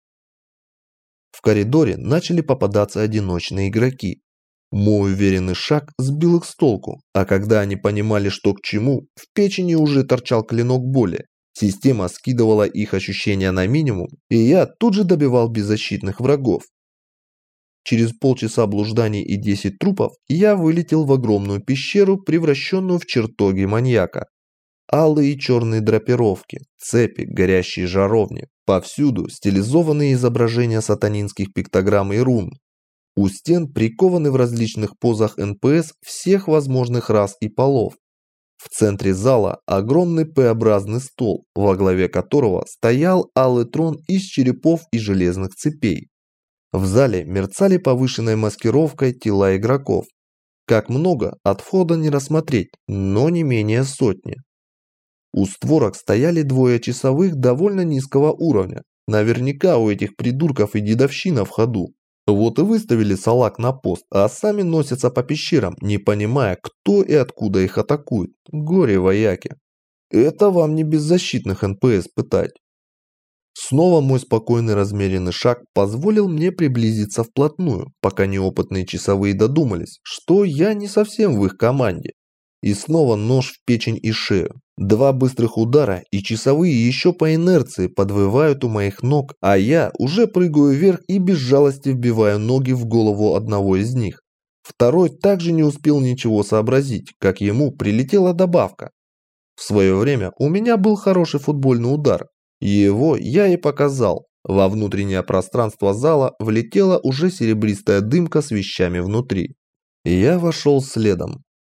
В коридоре начали попадаться одиночные игроки. Мой уверенный шаг сбил их с толку, а когда они понимали, что к чему, в печени уже торчал клинок боли. Система скидывала их ощущения на минимум, и я тут же добивал беззащитных врагов. Через полчаса блужданий и 10 трупов я вылетел в огромную пещеру, превращенную в чертоги маньяка. Алые и черные драпировки, цепи, горящие жаровни, повсюду стилизованные изображения сатанинских пиктограмм и рун. У стен прикованы в различных позах НПС всех возможных рас и полов. В центре зала огромный П-образный стол, во главе которого стоял алый трон из черепов и железных цепей. В зале мерцали повышенной маскировкой тела игроков. Как много, от входа не рассмотреть, но не менее сотни. У створок стояли двое часовых довольно низкого уровня. Наверняка у этих придурков и дедовщина в ходу. Вот и выставили салак на пост, а сами носятся по пещерам, не понимая, кто и откуда их атакует. Горе вояки. Это вам не беззащитных НПС пытать. Снова мой спокойный размеренный шаг позволил мне приблизиться вплотную, пока неопытные часовые додумались, что я не совсем в их команде. И снова нож в печень и шею. Два быстрых удара, и часовые еще по инерции подвывают у моих ног, а я уже прыгаю вверх и без жалости вбиваю ноги в голову одного из них. Второй также не успел ничего сообразить, как ему прилетела добавка. В свое время у меня был хороший футбольный удар. Его я и показал. Во внутреннее пространство зала влетела уже серебристая дымка с вещами внутри. Я вошел следом.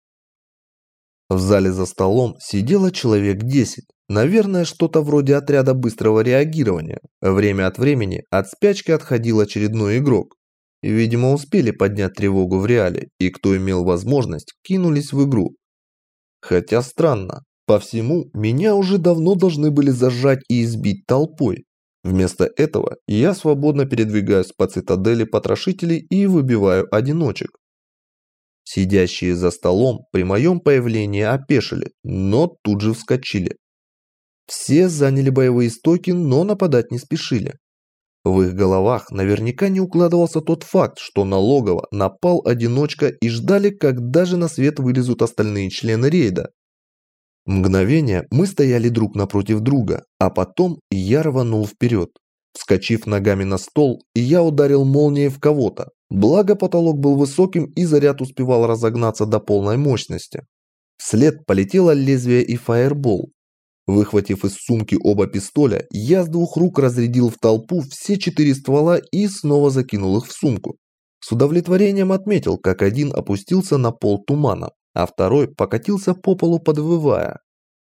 В зале за столом сидело человек 10. Наверное, что-то вроде отряда быстрого реагирования. Время от времени от спячки отходил очередной игрок. Видимо, успели поднять тревогу в реале, и кто имел возможность, кинулись в игру. Хотя странно. По всему, меня уже давно должны были зажать и избить толпой. Вместо этого я свободно передвигаюсь по цитадели потрошителей и выбиваю одиночек. Сидящие за столом при моем появлении опешили, но тут же вскочили. Все заняли боевые стойки, но нападать не спешили. В их головах наверняка не укладывался тот факт, что на логово напал одиночка и ждали, когда же на свет вылезут остальные члены рейда. Мгновение мы стояли друг напротив друга, а потом я рванул вперед. Вскочив ногами на стол, я ударил молнией в кого-то. Благо потолок был высоким и заряд успевал разогнаться до полной мощности. Вслед полетело лезвие и фаербол. Выхватив из сумки оба пистоля, я с двух рук разрядил в толпу все 4 ствола и снова закинул их в сумку. С удовлетворением отметил, как один опустился на пол тумана, а второй покатился по полу, подвывая.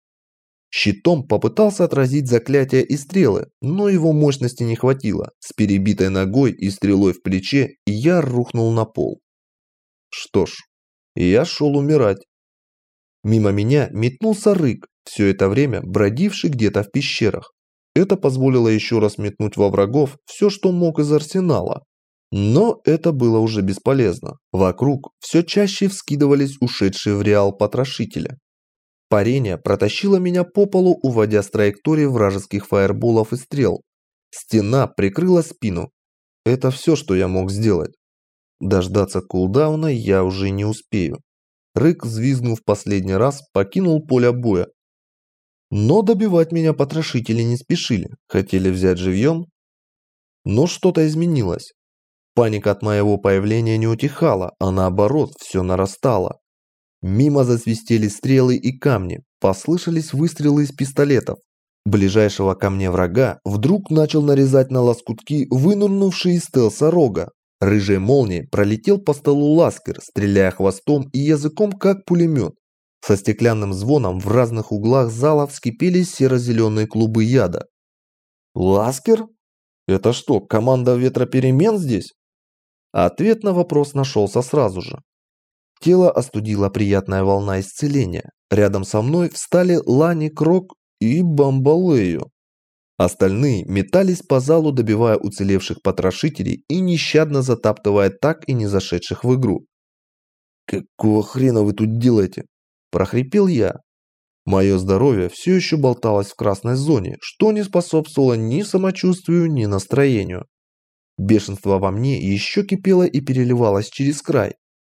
Щитом попытался отразить заклятия и стрелы, но его мощности не хватило. С перебитой ногой и стрелой в плече я рухнул на пол. Что ж, я шел умирать. Мимо меня метнулся Рык, все это время бродивший где-то в пещерах. Это позволило еще раз метнуть во врагов все, что мог из арсенала. Но это было уже бесполезно. Вокруг все чаще вскидывались ушедшие в реал потрошители. Парение протащило меня по полу, уводя с траектории вражеских фаерболов и стрел. Стена прикрыла спину. Это все, что я мог сделать. Дождаться кулдауна я уже не успею. Рык, взвизгнув последний раз, покинул поле боя. Но добивать меня потрошители не спешили. Хотели взять живьем. Но что-то изменилось. Паника от моего появления не утихала, а наоборот, все нарастало. Мимо засвистели стрелы и камни, послышались выстрелы из пистолетов. Ближайшего ко мне врага вдруг начал нарезать на лоскутки вынырнувший из стелса Рога. Рыжей молнией пролетел по столу Ласкер, стреляя хвостом и языком, как пулемет. Со стеклянным звоном в разных углах зала вскипели серо-зеленые клубы яда. «Ласкер? Это что, команда ветроперемен здесь?» Ответ на вопрос нашелся сразу же. Тело остудила приятная волна исцеления. Рядом со мной встали Лани, Крок и Бамбалею. Остальные метались по залу, добивая уцелевших потрошителей и нещадно затаптывая так и не зашедших в игру. «Какого хрена вы тут делаете?» – прохрипел я. Мое здоровье все еще болталось в красной зоне, что не способствовало ни самочувствию, ни настроению. Бешенство во мне еще кипело и переливалось через край.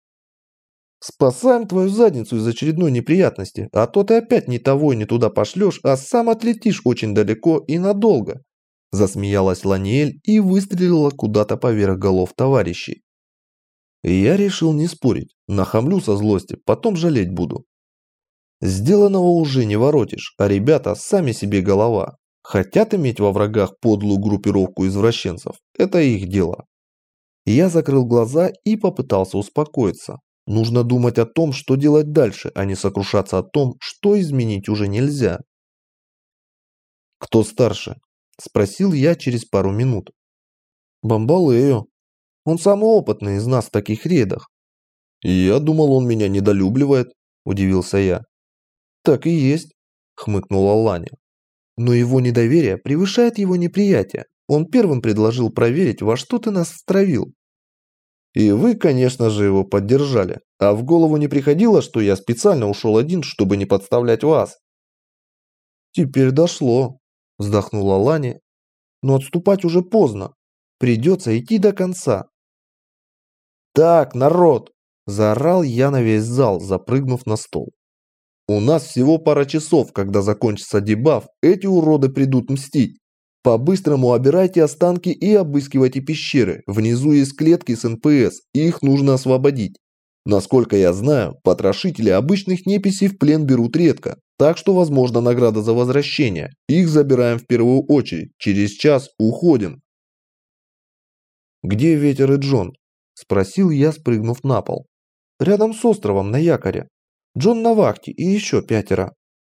«Спасаем твою задницу из очередной неприятности, а то ты опять ни того и не туда пошлешь, а сам отлетишь очень далеко и надолго», засмеялась Ланиэль и выстрелила куда-то поверх голов товарищей. Я решил не спорить, нахамлю со злости, потом жалеть буду. Сделанного уже не воротишь, а ребята сами себе голова. Хотят иметь во врагах подлую группировку извращенцев, это их дело. Я закрыл глаза и попытался успокоиться. Нужно думать о том, что делать дальше, а не сокрушаться о том, что изменить уже нельзя. «Кто старше?» – спросил я через пару минут. «Бамбалею. Он самый опытный из нас в таких рейдах». «Я думал, он меня недолюбливает», – удивился я. «Так и есть», – хмыкнула Ланя. «Но его недоверие превышает его неприятие. Он первым предложил проверить, во что ты нас втравил». «И вы, конечно же, его поддержали. А в голову не приходило, что я специально ушел один, чтобы не подставлять вас?» «Теперь дошло», – вздохнула Лани. «Но отступать уже поздно. Придется идти до конца». «Так, народ!» – заорал я на весь зал, запрыгнув на стол. «У нас всего пара часов, когда закончится дебаф, эти уроды придут мстить. По-быстрому обирайте останки и обыскивайте пещеры. Внизу есть клетки с НПС, и их нужно освободить. Насколько я знаю, потрошители обычных неписей в плен берут редко, так что возможна награда за возвращение. Их забираем в первую очередь. Через час уходим». «Где Ветер и Джон?» – спросил я, спрыгнув на пол. «Рядом с островом на якоре. Джон на вахте и еще 5.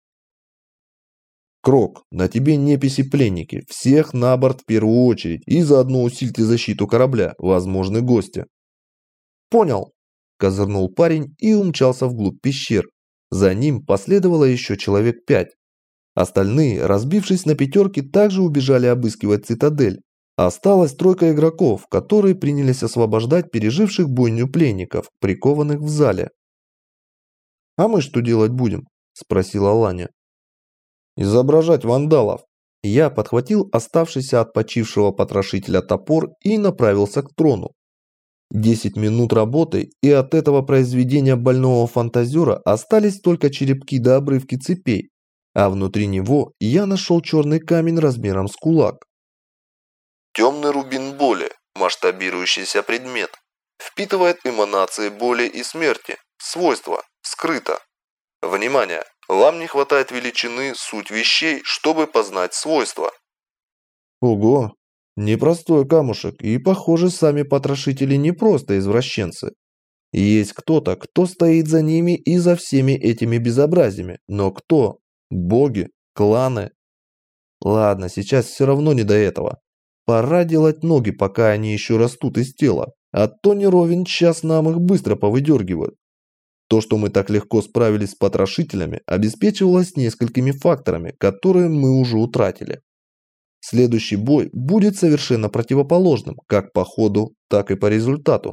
«Крок, на тебе неписи-пленники, всех на борт в первую очередь и заодно усильте защиту корабля, возможны гости». «Понял», – козырнул парень и умчался вглубь пещер. За ним последовало еще человек 5. Остальные, разбившись на пятерки, также убежали обыскивать цитадель. Осталась 3 игроков, которые принялись освобождать переживших бойню пленников, прикованных в зале. «А мы что делать будем?» – спросила Ланя. «Изображать вандалов». Я подхватил оставшийся от почившего потрошителя топор и направился к трону. 10 минут работы, и от этого произведения больного фантазера остались только черепки да обрывки цепей, а внутри него я нашел черный камень размером с кулак. Темный рубин боли, масштабирующийся предмет, впитывает эманации боли и смерти, свойства, скрыто. Внимание! Вам не хватает величины суть вещей, чтобы познать свойства. Ого! Непростой камушек, и, похоже, сами потрошители не просто извращенцы. Есть кто-то, кто стоит за ними и за всеми этими безобразиями. Но кто? Боги? Кланы? Ладно, сейчас все равно не до этого. Пора делать ноги, пока они еще растут из тела, а то не ровен час нам их быстро повыдергивают. То, что мы так легко справились с потрошителями, обеспечивалось несколькими факторами, которые мы уже утратили. Следующий бой будет совершенно противоположным, как по ходу, так и по результату.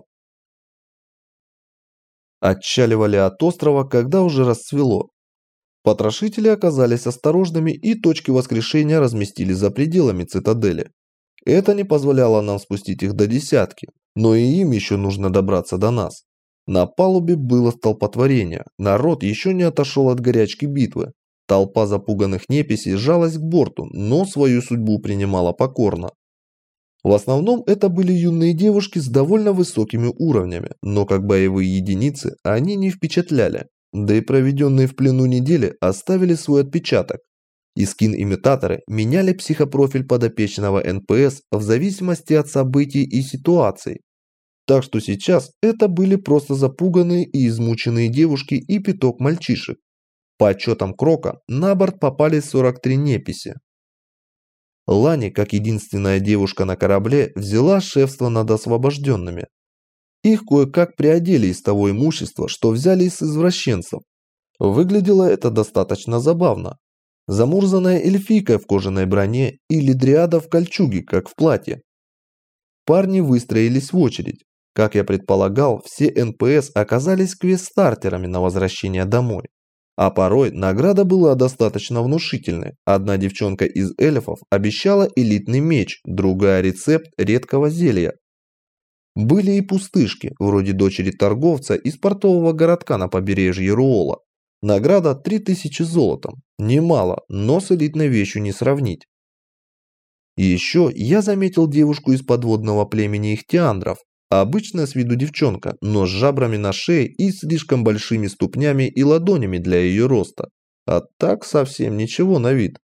Отчаливали от острова, когда уже расцвело. Потрошители оказались осторожными и точки воскрешения разместили за пределами цитадели. Это не позволяло нам спустить их до десятки, но и им еще нужно добраться до нас. На палубе было столпотворение, народ еще не отошел от горячки битвы. Толпа запуганных неписей сжалась к борту, но свою судьбу принимала покорно. В основном это были юные девушки с довольно высокими уровнями, но как боевые единицы они не впечатляли. Да и проведенные в плену недели оставили свой отпечаток. Искин-имитаторы меняли психопрофиль подопечного НПС в зависимости от событий и ситуаций. Так что сейчас это были просто запуганные и измученные девушки и пяток мальчишек. По отчетам Крока, на борт попали 43 неписи. Лани, как единственная девушка на корабле, взяла шефство над освобожденными. Их кое-как приодели из того имущества, что взяли из извращенцев. Выглядело это достаточно забавно. Замурзанная эльфийка в кожаной броне или дриада в кольчуге, как в платье. Парни выстроились в очередь. Как я предполагал, все НПС оказались квест-стартерами на возвращение домой. А порой награда была достаточно внушительной. Одна девчонка из эльфов обещала элитный меч, другая рецепт редкого зелья. Были и пустышки, вроде дочери торговца из портового городка на побережье Руола. Награда 3000 золотом. Немало, но с элитной вещью не сравнить. И еще я заметил девушку из подводного племени ихтиандров. Обычная с виду девчонка, но с жабрами на шее и слишком большими ступнями и ладонями для ее роста. А так совсем ничего на вид.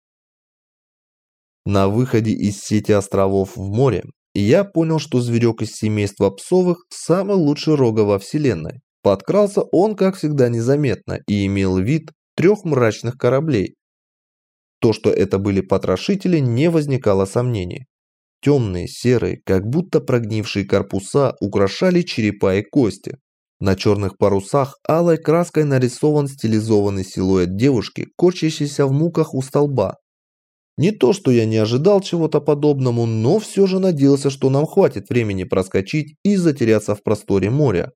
На выходе из сети островов в море я понял, что зверек из семейства псовых самый лучший рога во вселенной. Подкрался он, как всегда, незаметно и имел вид 3 мрачных кораблей. То, что это были потрошители, не возникало сомнений. Темные, серые, как будто прогнившие корпуса украшали черепа и кости. На черных парусах алой краской нарисован стилизованный силуэт девушки, корчащейся в муках у столба. Не то, что я не ожидал чего-то подобному, но все же надеялся, что нам хватит времени проскочить и затеряться в просторе моря.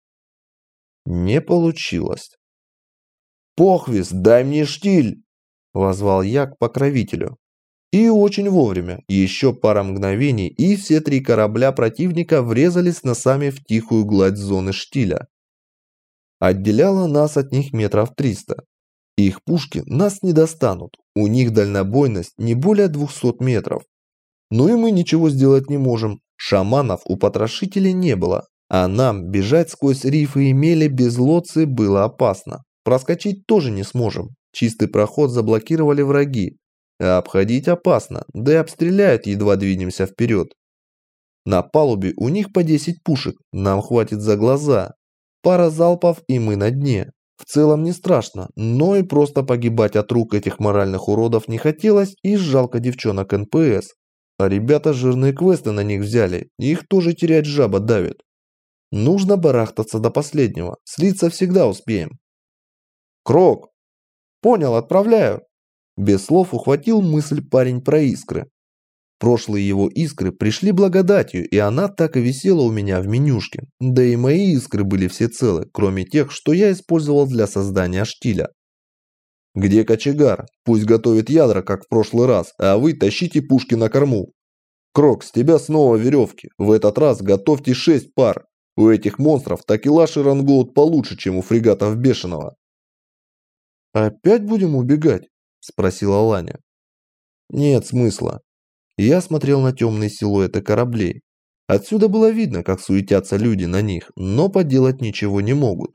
Не получилось. «Похвист, дай мне штиль!» – воззвал я к покровителю. И очень вовремя, еще пара мгновений, и все 3 корабля противника врезались носами в тихую гладь зоны штиля. Отделяло нас от них метров 300. Их пушки нас не достанут, у них дальнобойность не более 200 метров. Но и мы ничего сделать не можем, шаманов у потрошителей не было, а нам бежать сквозь рифы и мели без лодцы было опасно. Проскочить тоже не сможем, чистый проход заблокировали враги. А обходить опасно, да и обстреляют, едва двинемся вперед. На палубе у них по 10 пушек, нам хватит за глаза. Пара залпов и мы на дне. В целом не страшно, но и просто погибать от рук этих моральных уродов не хотелось, и жалко девчонок НПС. А ребята жирные квесты на них взяли, их тоже терять жаба давит. Нужно барахтаться до последнего, слиться всегда успеем. Крок! Понял, отправляю. Без слов ухватил мысль парень про искры. Прошлые его искры пришли благодатью, и она так и висела у меня в менюшке. Да и мои искры были все целы, кроме тех, что я использовал для создания штиля. «Где кочегар? Пусть готовит ядра, как в прошлый раз, а вы тащите пушки на корму. Крок, с тебя снова веревки. В этот раз готовьте 6 пар. У этих монстров такелаж и рангоут получше, чем у фрегатов Бешеного. «Опять будем убегать?» – спросила Ланя. «Нет смысла». Я смотрел на темные силуэты кораблей. Отсюда было видно, как суетятся люди на них, но поделать ничего не могут.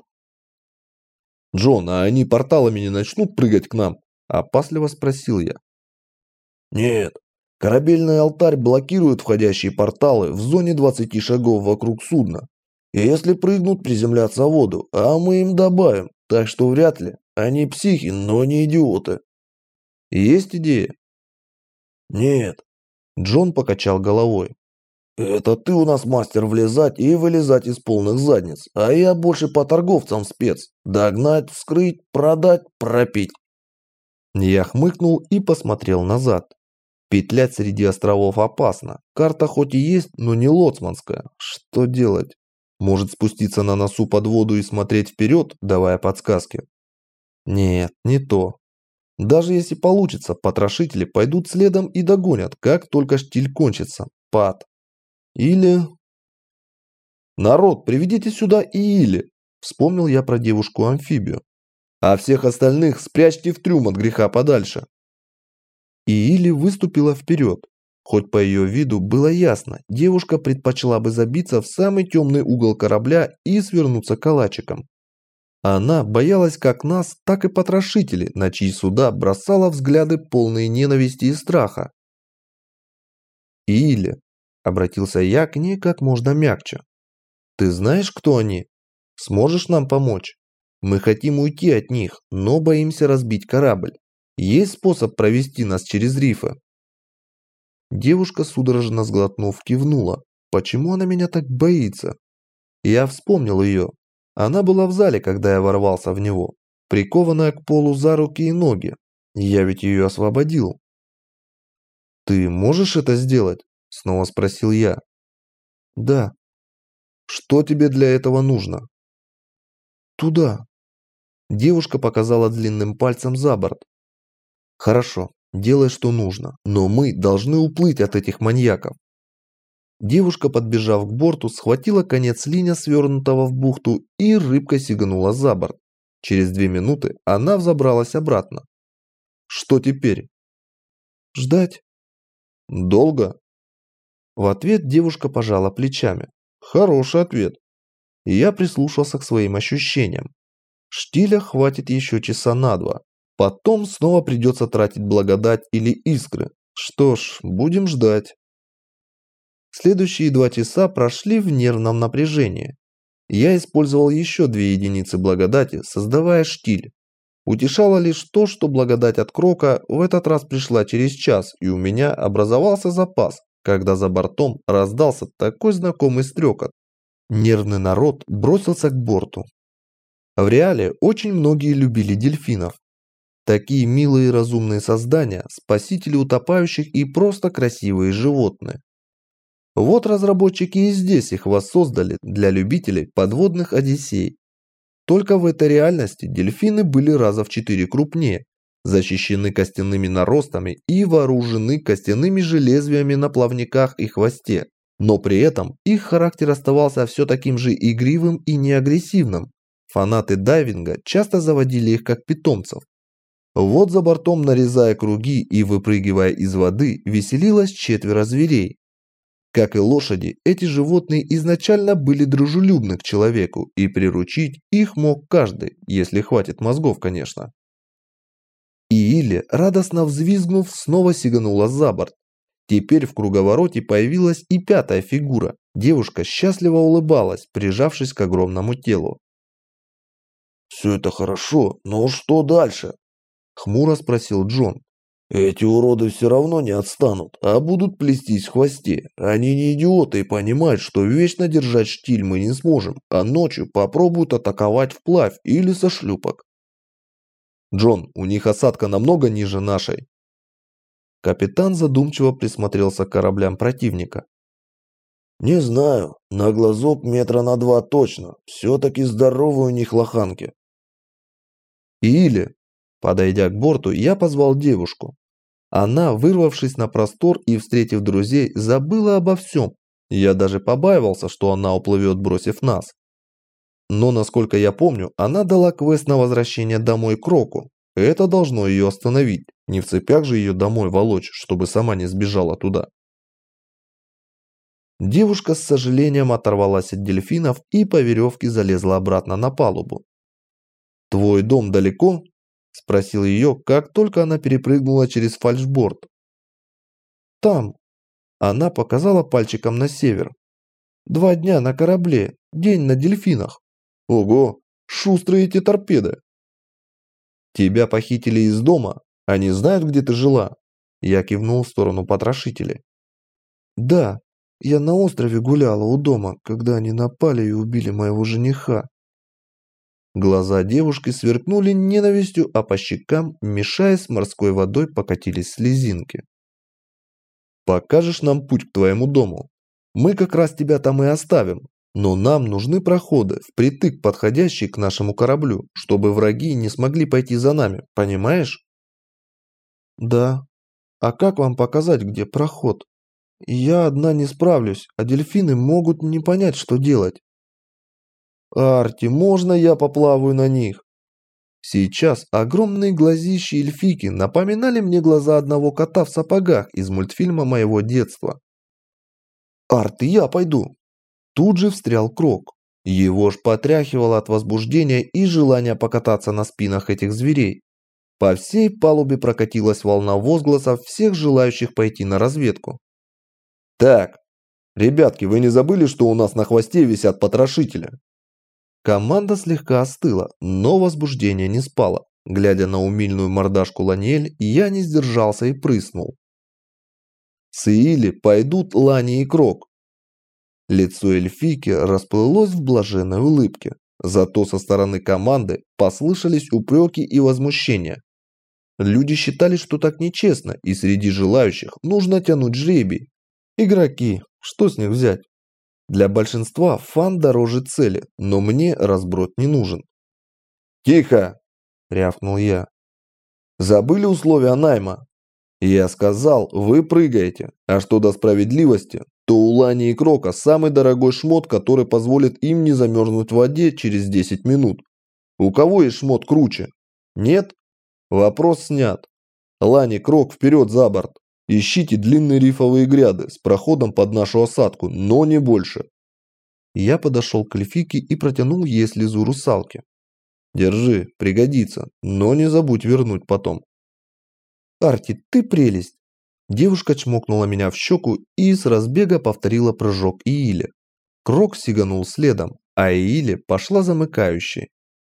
«Джон, а они порталами не начнут прыгать к нам?» – опасливо спросил я. «Нет. Корабельный алтарь блокирует входящие порталы в зоне 20 шагов вокруг судна. И если прыгнут, приземлятся в воду, а мы им добавим, так что вряд ли. Они психи, но не идиоты». «Есть идея?» «Нет». Джон покачал головой. «Это ты у нас мастер влезать и вылезать из полных задниц, а я больше по торговцам спец. Догнать, вскрыть, продать, пропить». Я хмыкнул и посмотрел назад. Петлять среди островов опасно. Карта хоть и есть, но не лоцманская. Что делать? Может спуститься на носу под воду и смотреть вперед, давая подсказки? Нет, не то. Даже если получится, потрошители пойдут следом и догонят, как только штиль кончится. Пад. Или... «Народ, приведите сюда Иили!» Вспомнил я про девушку-амфибию. «А всех остальных спрячьте в трюм от греха подальше». Иили выступила вперед. Хоть по ее виду было ясно, девушка предпочла бы забиться в самый темный угол корабля и свернуться калачиком. Она боялась как нас, так и потрошителей, на чьи суда бросала взгляды полные ненависти и страха. «Иили», — обратился я к ней как можно мягче. «Ты знаешь, кто они? Сможешь нам помочь? Мы хотим уйти от них, но боимся разбить корабль. Есть способ провести нас через рифы?» Девушка, судорожно сглотнув, кивнула. Почему она меня так боится? Я вспомнил ее. Она была в зале, когда я ворвался в него, прикованная к полу за руки и ноги. Я ведь ее освободил. «Ты можешь это сделать?» – снова спросил я. «Да». «Что тебе для этого нужно?» «Туда». Девушка показала длинным пальцем за борт. «Хорошо, делай, что нужно, но мы должны уплыть от этих маньяков». Девушка, подбежав к борту, схватила конец линя, свернутого в бухту, и рыбкой сиганула за борт. Через 2 минуты она взобралась обратно. «Что теперь?» «Ждать». «Долго?» В ответ девушка пожала плечами. «Хороший ответ». Я прислушался к своим ощущениям. Штиля хватит еще часа на 2. Потом снова придется тратить благодать или искры. Что ж, будем ждать. Следующие 2 часа прошли в нервном напряжении. Я использовал еще 2 единицы благодати, создавая штиль. Утешало лишь то, что благодать от Крока в этот раз пришла через час, и у меня образовался запас, когда за бортом раздался такой знакомый стрекот. Нервный народ бросился к борту. В реале очень многие любили дельфинов. Такие милые и разумные создания, спасители утопающих и просто красивые животные. Вот разработчики и здесь их воссоздали для любителей подводных одиссей. Только в этой реальности дельфины были раза в 4 крупнее, защищены костяными наростами и вооружены костяными же лезвиями на плавниках и хвосте. Но при этом их характер оставался все таким же игривым и неагрессивным. Фанаты дайвинга часто заводили их как питомцев. Вот за бортом, нарезая круги и выпрыгивая из воды, веселилось 4 зверей. Как и лошади, эти животные изначально были дружелюбны к человеку, и приручить их мог каждый, если хватит мозгов, конечно. Иили, радостно взвизгнув, снова сиганула за борт. Теперь в круговороте появилась и 5-я фигура. Девушка счастливо улыбалась, прижавшись к огромному телу. «Все это хорошо, но что дальше?» – хмуро спросил Джон. «Эти уроды все равно не отстанут, а будут плестись в хвосте. Они не идиоты и понимают, что вечно держать штиль мы не сможем, а ночью попробуют атаковать вплавь или со шлюпок». «Джон, у них осадка намного ниже нашей». Капитан задумчиво присмотрелся к кораблям противника. «Не знаю, на глазок 2 метра точно. Все-таки здоровые у них лоханки». «Или...» Подойдя к борту, я позвал девушку. Она, вырвавшись на простор и встретив друзей, забыла обо всем. Я даже побаивался, что она уплывет, бросив нас. Но, насколько я помню, она дала квест на возвращение домой Кроку. Это должно ее остановить. Не в цепях же ее домой волочь, чтобы сама не сбежала туда. Девушка с сожалением оторвалась от дельфинов и по веревке залезла обратно на палубу. «Твой дом далеко?» – спросил ее, как только она перепрыгнула через фальшборд. «Там». Она показала пальчиком на север. 2 дня на корабле, день на дельфинах. Ого, шустрые эти торпеды. Тебя похитили из дома? Они знают, где ты жила? Я кивнул в сторону потрошителей. Да, я на острове гуляла у дома, когда они напали и убили моего жениха. Глаза девушки сверкнули ненавистью, а по щекам, мешаясь с морской водой, покатились слезинки. «Покажешь нам путь к твоему дому? Мы как раз тебя там и оставим, но нам нужны проходы, впритык подходящие к нашему кораблю, чтобы враги не смогли пойти за нами, понимаешь?» «Да. А как вам показать, где проход? Я одна не справлюсь, а дельфины могут не понять, что делать». «Арти, можно я поплаваю на них?» Сейчас огромные глазищи эльфики напоминали мне глаза одного кота в сапогах из мультфильма моего детства. «Арт, я пойду!» Тут же встрял Крок. Его ж потряхивало от возбуждения и желания покататься на спинах этих зверей. По всей палубе прокатилась волна возгласов всех желающих пойти на разведку. «Так, ребятки, вы не забыли, что у нас на хвосте висят потрошители?» Команда слегка остыла, но возбуждение не спало. Глядя на умильную мордашку Ланиэль, я не сдержался и прыснул. С Иили пойдут Лани и Крок. Лицо эльфийки расплылось в блаженной улыбке. Зато со стороны команды послышались упреки и возмущения. Люди считали, что так нечестно, и среди желающих нужно тянуть жребий. Игроки, что с них взять? Для большинства фан дороже цели, но мне разброд не нужен. «Тихо!» – рявкнул я. «Забыли условия найма?» Я сказал, вы прыгаете, а что до справедливости, то у Лани и Крока самый дорогой шмот, который позволит им не замерзнуть в воде через 10 минут. У кого есть шмот круче? Нет? Вопрос снят. Лани, Крок, вперед за борт. Ищите длинные рифовые гряды с проходом под нашу осадку, но не больше. Я подошел к эльфике и протянул ей слезу русалки. Держи, пригодится, но не забудь вернуть потом. «Арти, ты прелесть!» Девушка чмокнула меня в щеку и с разбега повторила прыжок Иили. Крок сиганул следом, а Иили пошла замыкающей.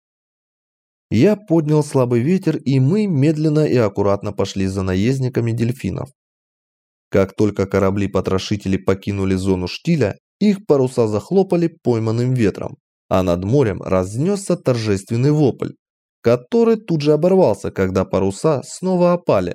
Я поднял слабый ветер, и мы медленно и аккуратно пошли за наездниками дельфинов. Как только корабли-потрошители покинули зону штиля, их паруса захлопали пойманным ветром, а над морем разнесся торжественный вопль, который тут же оборвался, когда паруса снова опали.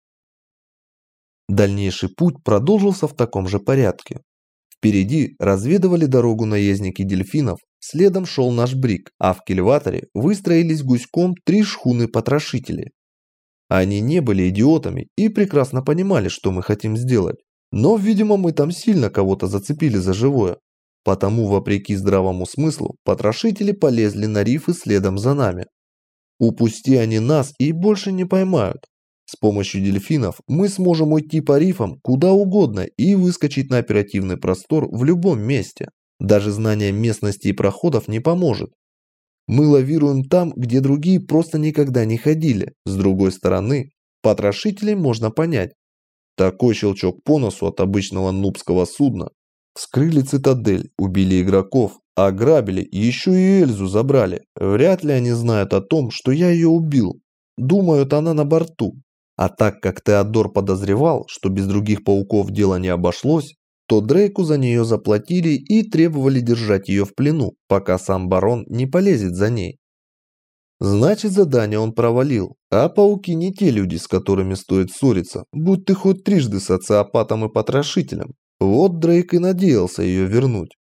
Дальнейший путь продолжился в таком же порядке. Впереди разведывали дорогу наездники дельфинов, следом шел наш бриг, а в кильваторе выстроились гуськом 3 шхуны-потрошители. Они не были идиотами и прекрасно понимали, что мы хотим сделать. Но, видимо, мы там сильно кого-то зацепили за живое. Потому, вопреки здравому смыслу, потрошители полезли на рифы следом за нами. Упусти они нас и больше не поймают. С помощью дельфинов мы сможем уйти по рифам куда угодно и выскочить на оперативный простор в любом месте. Даже знание местности и проходов не поможет. Мы лавируем там, где другие просто никогда не ходили. С другой стороны, потрошителей можно понять. Такой щелчок по носу от обычного нубского судна. Вскрыли цитадель, убили игроков, ограбили, еще и Эльзу забрали. Вряд ли они знают о том, что я ее убил. Думают, она на борту. А так как Теодор подозревал, что без других пауков дело не обошлось, то Дрейку за нее заплатили и требовали держать ее в плену, пока сам барон не полезет за ней. Значит, задание он провалил, а пауки не те люди, с которыми стоит ссориться, будь ты хоть трижды социопатом и потрошителем. Вот Дрейк и надеялся ее вернуть.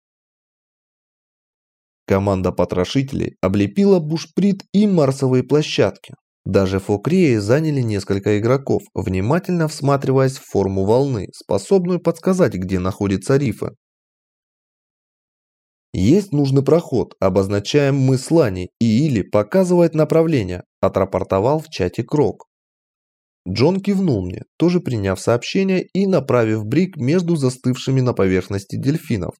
Команда потрошителей облепила бушприт и марсовые площадки. Даже фокреи заняли несколько игроков, внимательно всматриваясь в форму волны, способную подсказать, где находятся рифы. «Есть нужный проход, обозначаем мы с Лани, и Или показывает направление», – отрапортовал в чате Крок. Джон кивнул мне, тоже приняв сообщение и направив бриг между застывшими на поверхности дельфинов.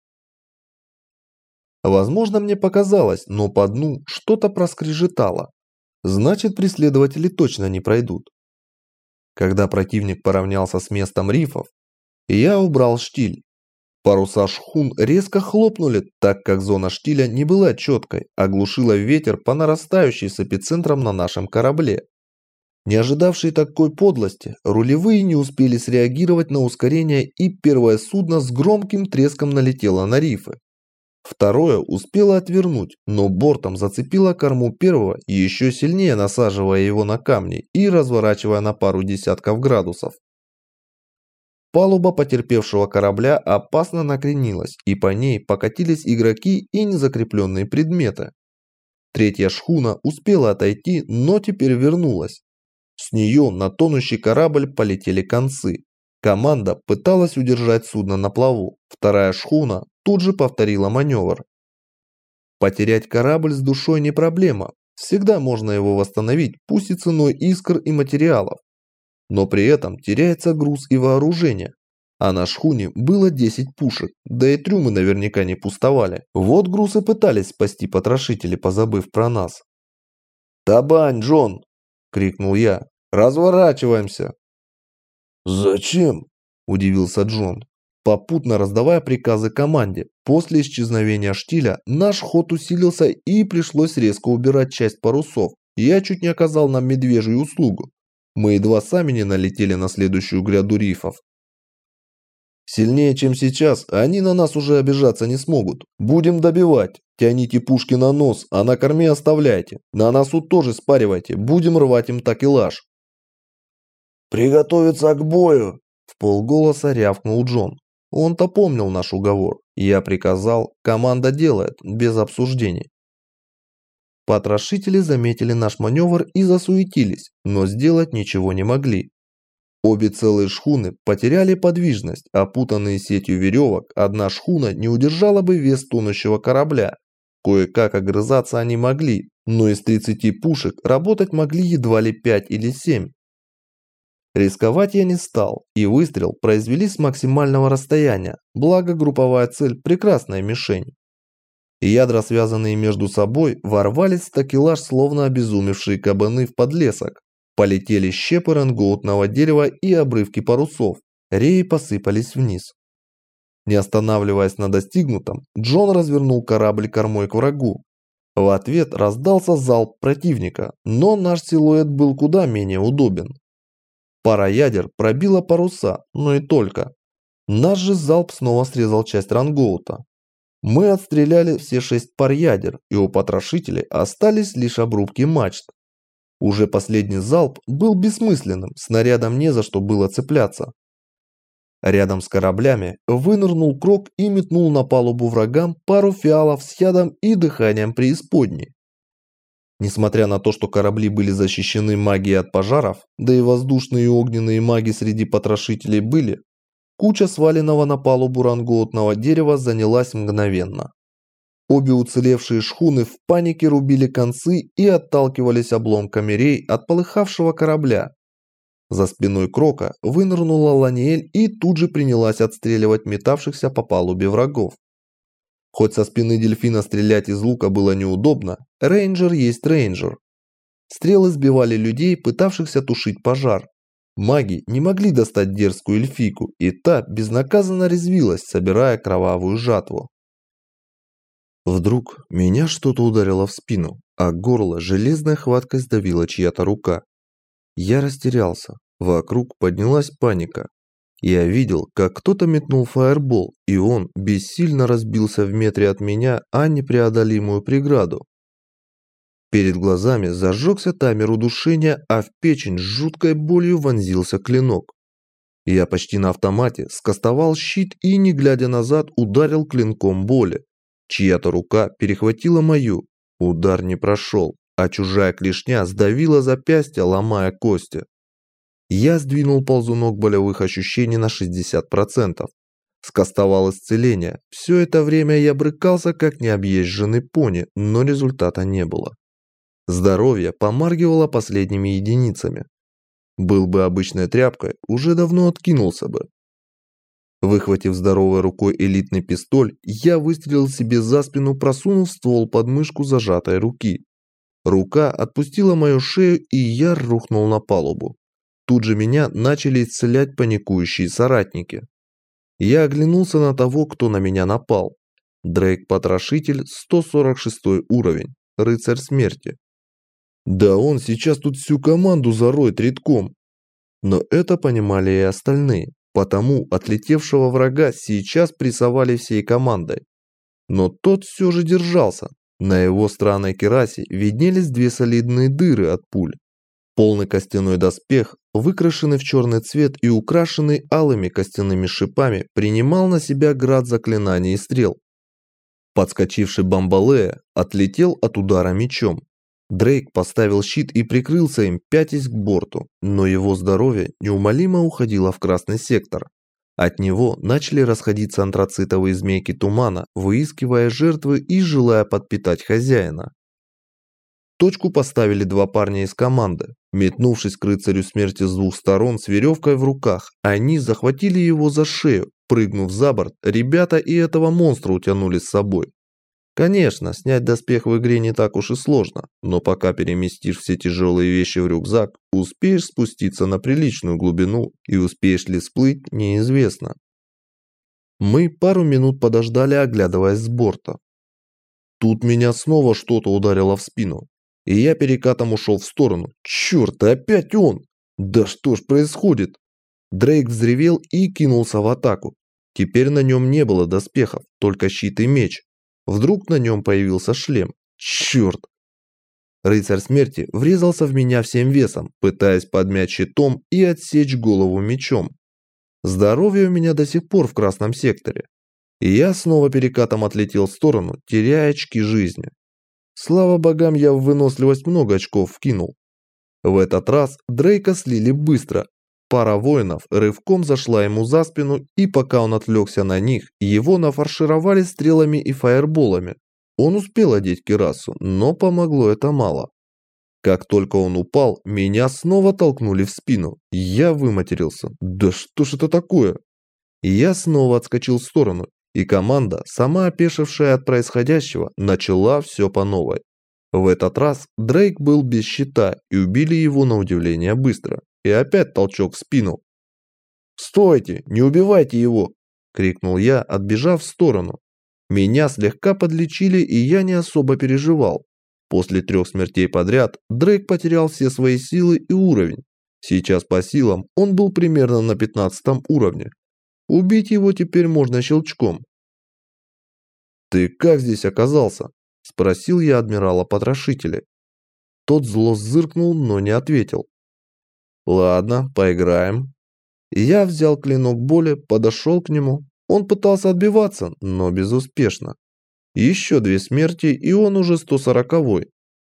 Возможно, мне показалось, но по дну что-то проскрежетало. Значит, преследователи точно не пройдут. Когда противник поравнялся с местом рифов, я убрал штиль. Паруса шхун резко хлопнули, так как зона штиля не была четкой, а глушила ветер по нарастающей с эпицентром на нашем корабле. Не ожидавшие такой подлости, рулевые не успели среагировать на ускорение, и первое судно с громким треском налетело на рифы. Второе успело отвернуть, но бортом зацепило корму первого, еще сильнее насаживая его на камни и разворачивая на пару десятков градусов. Палуба потерпевшего корабля опасно накренилась, и по ней покатились игроки и незакрепленные предметы. Третья шхуна успела отойти, но теперь вернулась. С нее на тонущий корабль полетели концы. Команда пыталась удержать судно на плаву. Вторая шхуна тут же повторила маневр. Потерять корабль с душой не проблема. Всегда можно его восстановить, пусть и ценой искр и материалов. Но при этом теряется груз и вооружение. А на шхуне было 10 пушек, да и трюмы наверняка не пустовали. Вот груз и пытались спасти потрошители, позабыв про нас. «Табань, Джон!» – крикнул я. «Разворачиваемся!» «Зачем?» – удивился Джон, попутно раздавая приказы команде. После исчезновения штиля наш ход усилился и пришлось резко убирать часть парусов. Я чуть не оказал нам медвежью услугу. Мы едва сами не налетели на следующую гряду рифов. «Сильнее, чем сейчас, они на нас уже обижаться не смогут. Будем добивать. Тяните пушки на нос, а на корме оставляйте. На носу тоже спаривайте. Будем рвать им такелаж». «Приготовиться к бою!» – вполголоса рявкнул Джон. Он-то помнил наш уговор. Я приказал, команда делает, без обсуждений. Потрошители заметили наш маневр и засуетились, но сделать ничего не могли. Обе целые шхуны потеряли подвижность, опутанные сетью веревок, одна шхуна не удержала бы вес тонущего корабля. Кое-как огрызаться они могли, но из 30 пушек работать могли едва ли 5 или 7. Рисковать я не стал, и выстрел произвели с максимального расстояния, благо групповая цель – прекрасная мишень. Ядра, связанные между собой, ворвались в такелаж, словно обезумевшие кабаны в подлесок. Полетели щепы рангоутного дерева и обрывки парусов. Реи посыпались вниз. Не останавливаясь на достигнутом, Джон развернул корабль кормой к врагу. В ответ раздался залп противника, но наш силуэт был куда менее удобен. Пара ядер пробила паруса, но и только. Наш же залп снова срезал часть рангоута. Мы отстреляли все 6 пар ядер, и у потрошителей остались лишь обрубки мачт. Уже последний залп был бессмысленным, снарядом не за что было цепляться. Рядом с кораблями вынырнул Крок и метнул на палубу врагам пару фиалов с ядом и дыханием преисподней. Несмотря на то, что корабли были защищены магией от пожаров, да и воздушные и огненные маги среди потрошителей были, куча сваленного на палубу рангоутного дерева занялась мгновенно. Обе уцелевшие шхуны в панике рубили концы и отталкивались обломками рей от полыхавшего корабля. За спиной Крока вынырнула Ланиэль и тут же принялась отстреливать метавшихся по палубе врагов. Хоть со спины дельфина стрелять из лука было неудобно, рейнджер есть рейнджер. Стрелы сбивали людей, пытавшихся тушить пожар. Маги не могли достать дерзкую эльфийку, и та безнаказанно резвилась, собирая кровавую жатву. Вдруг меня что-то ударило в спину, а горло железной хваткой сдавила чья-то рука. Я растерялся, вокруг поднялась паника. Я видел, как кто-то метнул фаербол, и он бессильно разбился в метре от меня о непреодолимую преграду. Перед глазами зажегся таймер удушения, а в печень с жуткой болью вонзился клинок. Я почти на автомате скостовал щит и, не глядя назад, ударил клинком боли. Чья-то рука перехватила мою. Удар не прошел, а чужая клешня сдавила запястье, ломая кости. Я сдвинул ползунок болевых ощущений на 60%. Скостовал исцеление. Все это время я брыкался, как необъезженный пони, но результата не было. Здоровье помаргивало последними единицами. Был бы обычной тряпкой, уже давно откинулся бы. Выхватив здоровой рукой элитный пистоль, я выстрелил себе за спину, просунув ствол под мышку зажатой руки. Рука отпустила мою шею, и я рухнул на палубу. Тут же меня начали исцелять паникующие соратники. Я оглянулся на того, кто на меня напал. Дрейк-потрошитель, 146 уровень, рыцарь смерти. Да он сейчас тут всю команду зароет редком. Но это понимали и остальные, потому отлетевшего врага сейчас прессовали всей командой. Но тот все же держался. На его странной керасе виднелись две солидные дыры от пуль. Полный костяной доспех, выкрашенный в черный цвет и украшенный алыми костяными шипами, принимал на себя град заклинаний и стрел. Подскочивший Бамбалея отлетел от удара мечом. Дрейк поставил щит и прикрылся им, пятясь к борту, но его здоровье неумолимо уходило в красный сектор. От него начали расходиться антрацитовые змейки тумана, выискивая жертвы и желая подпитать хозяина. Точку поставили два парня из команды. Метнувшись к рыцарю смерти с двух сторон с веревкой в руках, они захватили его за шею. Прыгнув за борт, ребята и этого монстра утянули с собой. Конечно, снять доспех в игре не так уж и сложно, но пока переместишь все тяжелые вещи в рюкзак, успеешь спуститься на приличную глубину и успеешь ли всплыть, неизвестно. Мы пару минут подождали, оглядываясь с борта. Тут меня снова что-то ударило в спину, и я перекатом ушел в сторону. Черт, опять он! Да что ж происходит? Дрейк взревел и кинулся в атаку. Теперь на нем не было доспехов, только щит и меч. Вдруг на нем появился шлем. Черт! Рыцарь смерти врезался в меня всем весом, пытаясь подмять щитом и отсечь голову мечом. Здоровье у меня до сих пор в красном секторе. И я снова перекатом отлетел в сторону, теряя очки жизни. Слава богам, я в выносливость много очков вкинул. В этот раз Дрейка слили быстро. Пара воинов рывком зашла ему за спину, и пока он отвлекся на них, его нафаршировали стрелами и фаерболами. Он успел одеть кирасу, но помогло это мало. Как только он упал, меня снова толкнули в спину. Я выматерился. Да что ж это такое? Я снова отскочил в сторону, и команда, сама опешившая от происходящего, начала все по новой. В этот раз Дрейк был без щита, и убили его на удивление быстро. И опять толчок в спину. «Стойте! Не убивайте его!» – крикнул я, отбежав в сторону. Меня слегка подлечили, и я не особо переживал. После 3 смертей подряд Дрейк потерял все свои силы и уровень. Сейчас по силам он был примерно на 15 уровне. Убить его теперь можно щелчком. «Ты как здесь оказался?» – спросил я адмирала-потрошителя. Тот зло зыркнул, но не ответил. «Ладно, поиграем». Я взял клинок боли, подошел к нему. Он пытался отбиваться, но безуспешно. Еще 2 смерти, и он уже 140-й.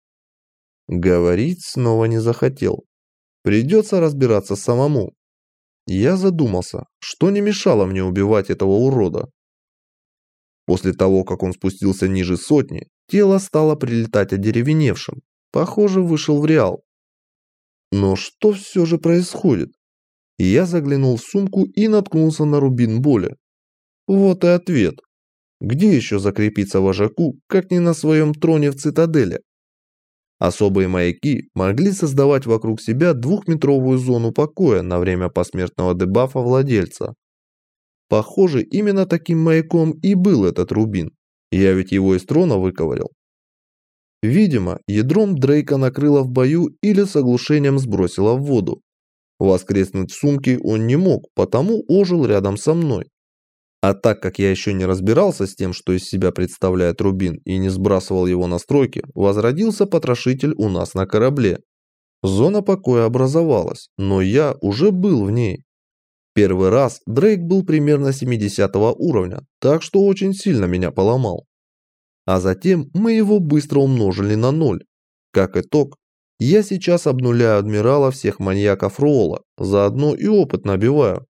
Говорить снова не захотел. Придется разбираться самому. Я задумался, что не мешало мне убивать этого урода. После того, как он спустился ниже сотни, тело стало прилетать одеревеневшим. Похоже, вышел в реал. Но что все же происходит? Я заглянул в сумку и наткнулся на рубин боли. Вот и ответ. Где еще закрепиться вожаку, как не на своем троне в цитадели? Особые маяки могли создавать вокруг себя 2-метровую зону покоя на время посмертного дебафа владельца. Похоже, именно таким маяком и был этот рубин. Я ведь его из трона выковырял. Видимо, ядром Дрейка накрыло в бою или с оглушением сбросило в воду. Воскреснуть в сумке он не мог, потому ожил рядом со мной. А так как я еще не разбирался с тем, что из себя представляет рубин, и не сбрасывал его настройки, возродился потрошитель у нас на корабле. Зона покоя образовалась, но я уже был в ней. Первый раз Дрейк был примерно 70 уровня, так что очень сильно меня поломал. А затем мы его быстро умножили на 0. Как итог, я сейчас обнуляю адмирала всех маньяков Роула, заодно и опыт набиваю.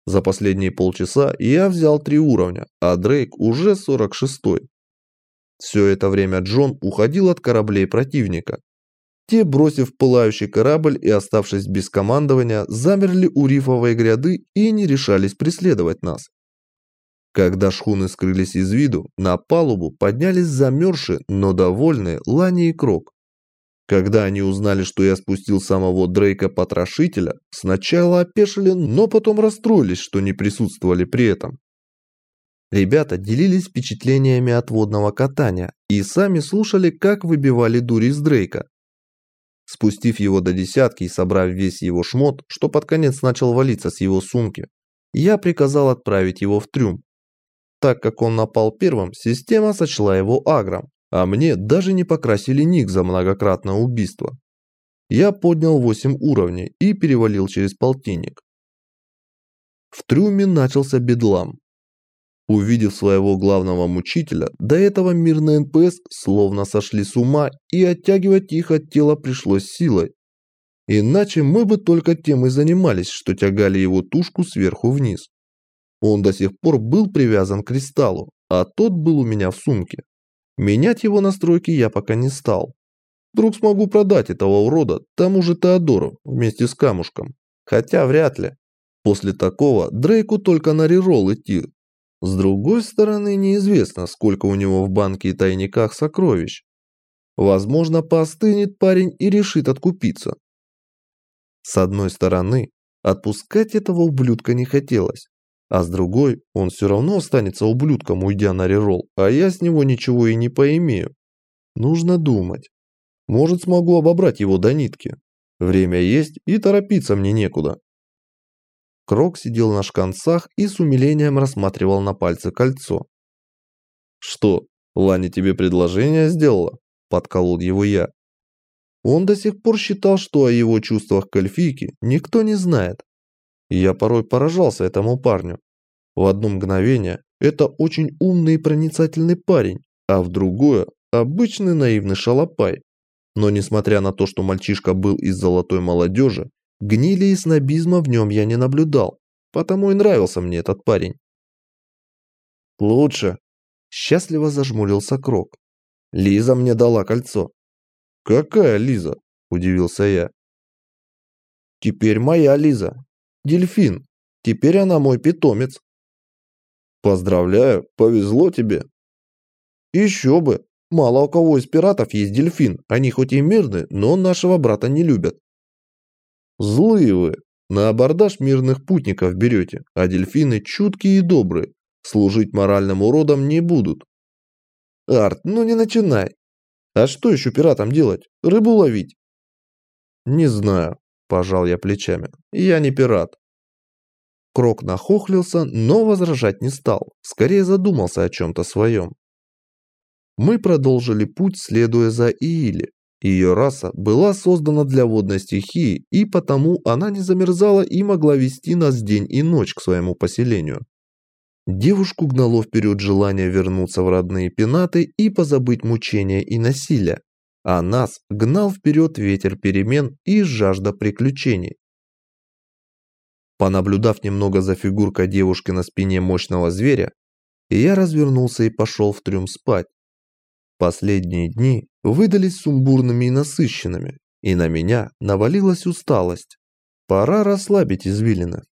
За последние полчаса я взял 3 уровня, а Дрейк уже 46-й. Все это время Джон уходил от кораблей противника. Те, бросив пылающий корабль и оставшись без командования, замерли у рифовой гряды и не решались преследовать нас. Когда шхуны скрылись из виду, на палубу поднялись замерзшие, но довольные Лани и Крок. Когда они узнали, что я спустил самого Дрейка-потрошителя, сначала опешили, но потом расстроились, что не присутствовали при этом. Ребята делились впечатлениями от водного катания и сами слушали, как выбивали дурь из Дрейка. Спустив его до десятки и собрав весь его шмот, что под конец начал валиться с его сумки, я приказал отправить его в трюм. Так как он напал первым, система сочла его агром, а мне даже не покрасили ник за многократное убийство. Я поднял 8 уровней и перевалил через полтинник. В трюме начался бедлам. Увидев своего главного мучителя, до этого мирные НПС словно сошли с ума, и оттягивать их от тела пришлось силой. Иначе мы бы только тем и занимались, что тягали его тушку сверху вниз. Он до сих пор был привязан к кристаллу, а тот был у меня в сумке. Менять его настройки я пока не стал. Вдруг смогу продать этого урода тому же Теодору вместе с камушком. Хотя вряд ли. После такого Дрейку только на реролл идти. С другой стороны, неизвестно, сколько у него в банке и тайниках сокровищ. Возможно, поостынет парень и решит откупиться. С одной стороны, отпускать этого ублюдка не хотелось. А с другой, он все равно останется ублюдком, уйдя на реролл, а я с него ничего и не поимею. Нужно думать. Может, смогу обобрать его до нитки. Время есть, и торопиться мне некуда. Крок сидел на шканцах и с умилением рассматривал на пальце кольцо. «Что, Лани тебе предложение сделала?» – подколол его я. Он до сих пор считал, что о его чувствах к эльфийке никто не знает. Я порой поражался этому парню. В одно мгновение это очень умный и проницательный парень, а в другое – обычный наивный шалопай. Но несмотря на то, что мальчишка был из золотой молодежи, гнили и снобизма в нем я не наблюдал, потому и нравился мне этот парень. «Лучше!» – счастливо зажмурился Крок. «Лиза мне дала кольцо». «Какая Лиза?» – удивился я. «Теперь моя Лиза. Дельфин. Теперь она мой питомец». «Поздравляю, повезло тебе». «Еще бы. Мало у кого из пиратов есть дельфин. Они хоть и мирные, но нашего брата не любят». «Злые вы. На абордаж мирных путников берете, а дельфины чуткие и добрые. Служить моральным уродам не будут». «Арт, ну не начинай. А что еще пиратам делать? Рыбу ловить?» «Не знаю», – пожал я плечами. «Я не пират». Крок нахохлился, но возражать не стал, скорее задумался о чем-то своем. Мы продолжили путь, следуя за Иили. Ее раса была создана для водной стихии, и потому она не замерзала и могла вести нас день и ночь к своему поселению. Девушку гнало вперед желание вернуться в родные пенаты и позабыть мучения и насилие, а нас гнал вперед ветер перемен и жажда приключений. Понаблюдав немного за фигуркой девушки на спине мощного зверя, я развернулся и пошел в трюм спать. Последние дни выдались сумбурными и насыщенными, и на меня навалилась усталость. Пора расслабить извилины.